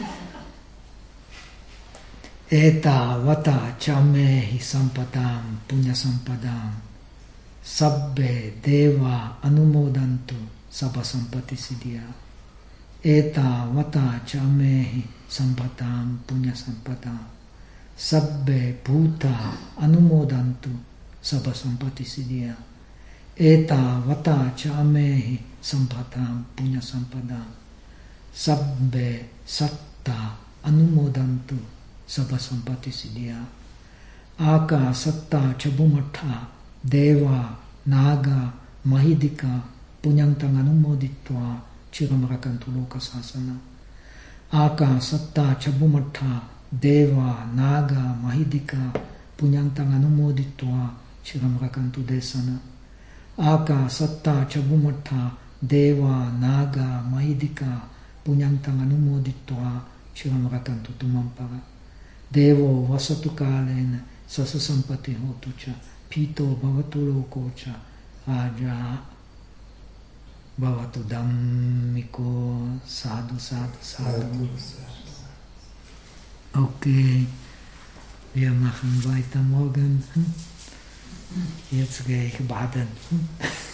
Eta vata chamehi sampadam punya sampadam sabbe deva anumodantu sabba sampati siddhya. Eta vata chamehi sampadam punya sampadam sabbe bhuta anumodantu sabba sampati siddhya. Eta vata chamehi sampadam punya sampadam sabbe satta anumodantu sabba sampati siddhya. Aka satta chabhumatha deva naga mahidika punyantang anumoditva chiram rakantu loka sasana. Aka satta chabhumatha deva naga mahidika punyantang anumoditva chiram rakantu desana. Aka satta chabhumatha deva naga mahidika punyantang anumoditva chiram rakantu tumampara. Devo vasatu kalena sasa sampati hotu cha pito bhavatu loko cha raja bhavatu dhammiko sadhu sadhu sadhu. Okay, wir machen weiter morgen. Jetzt gehe ich baden.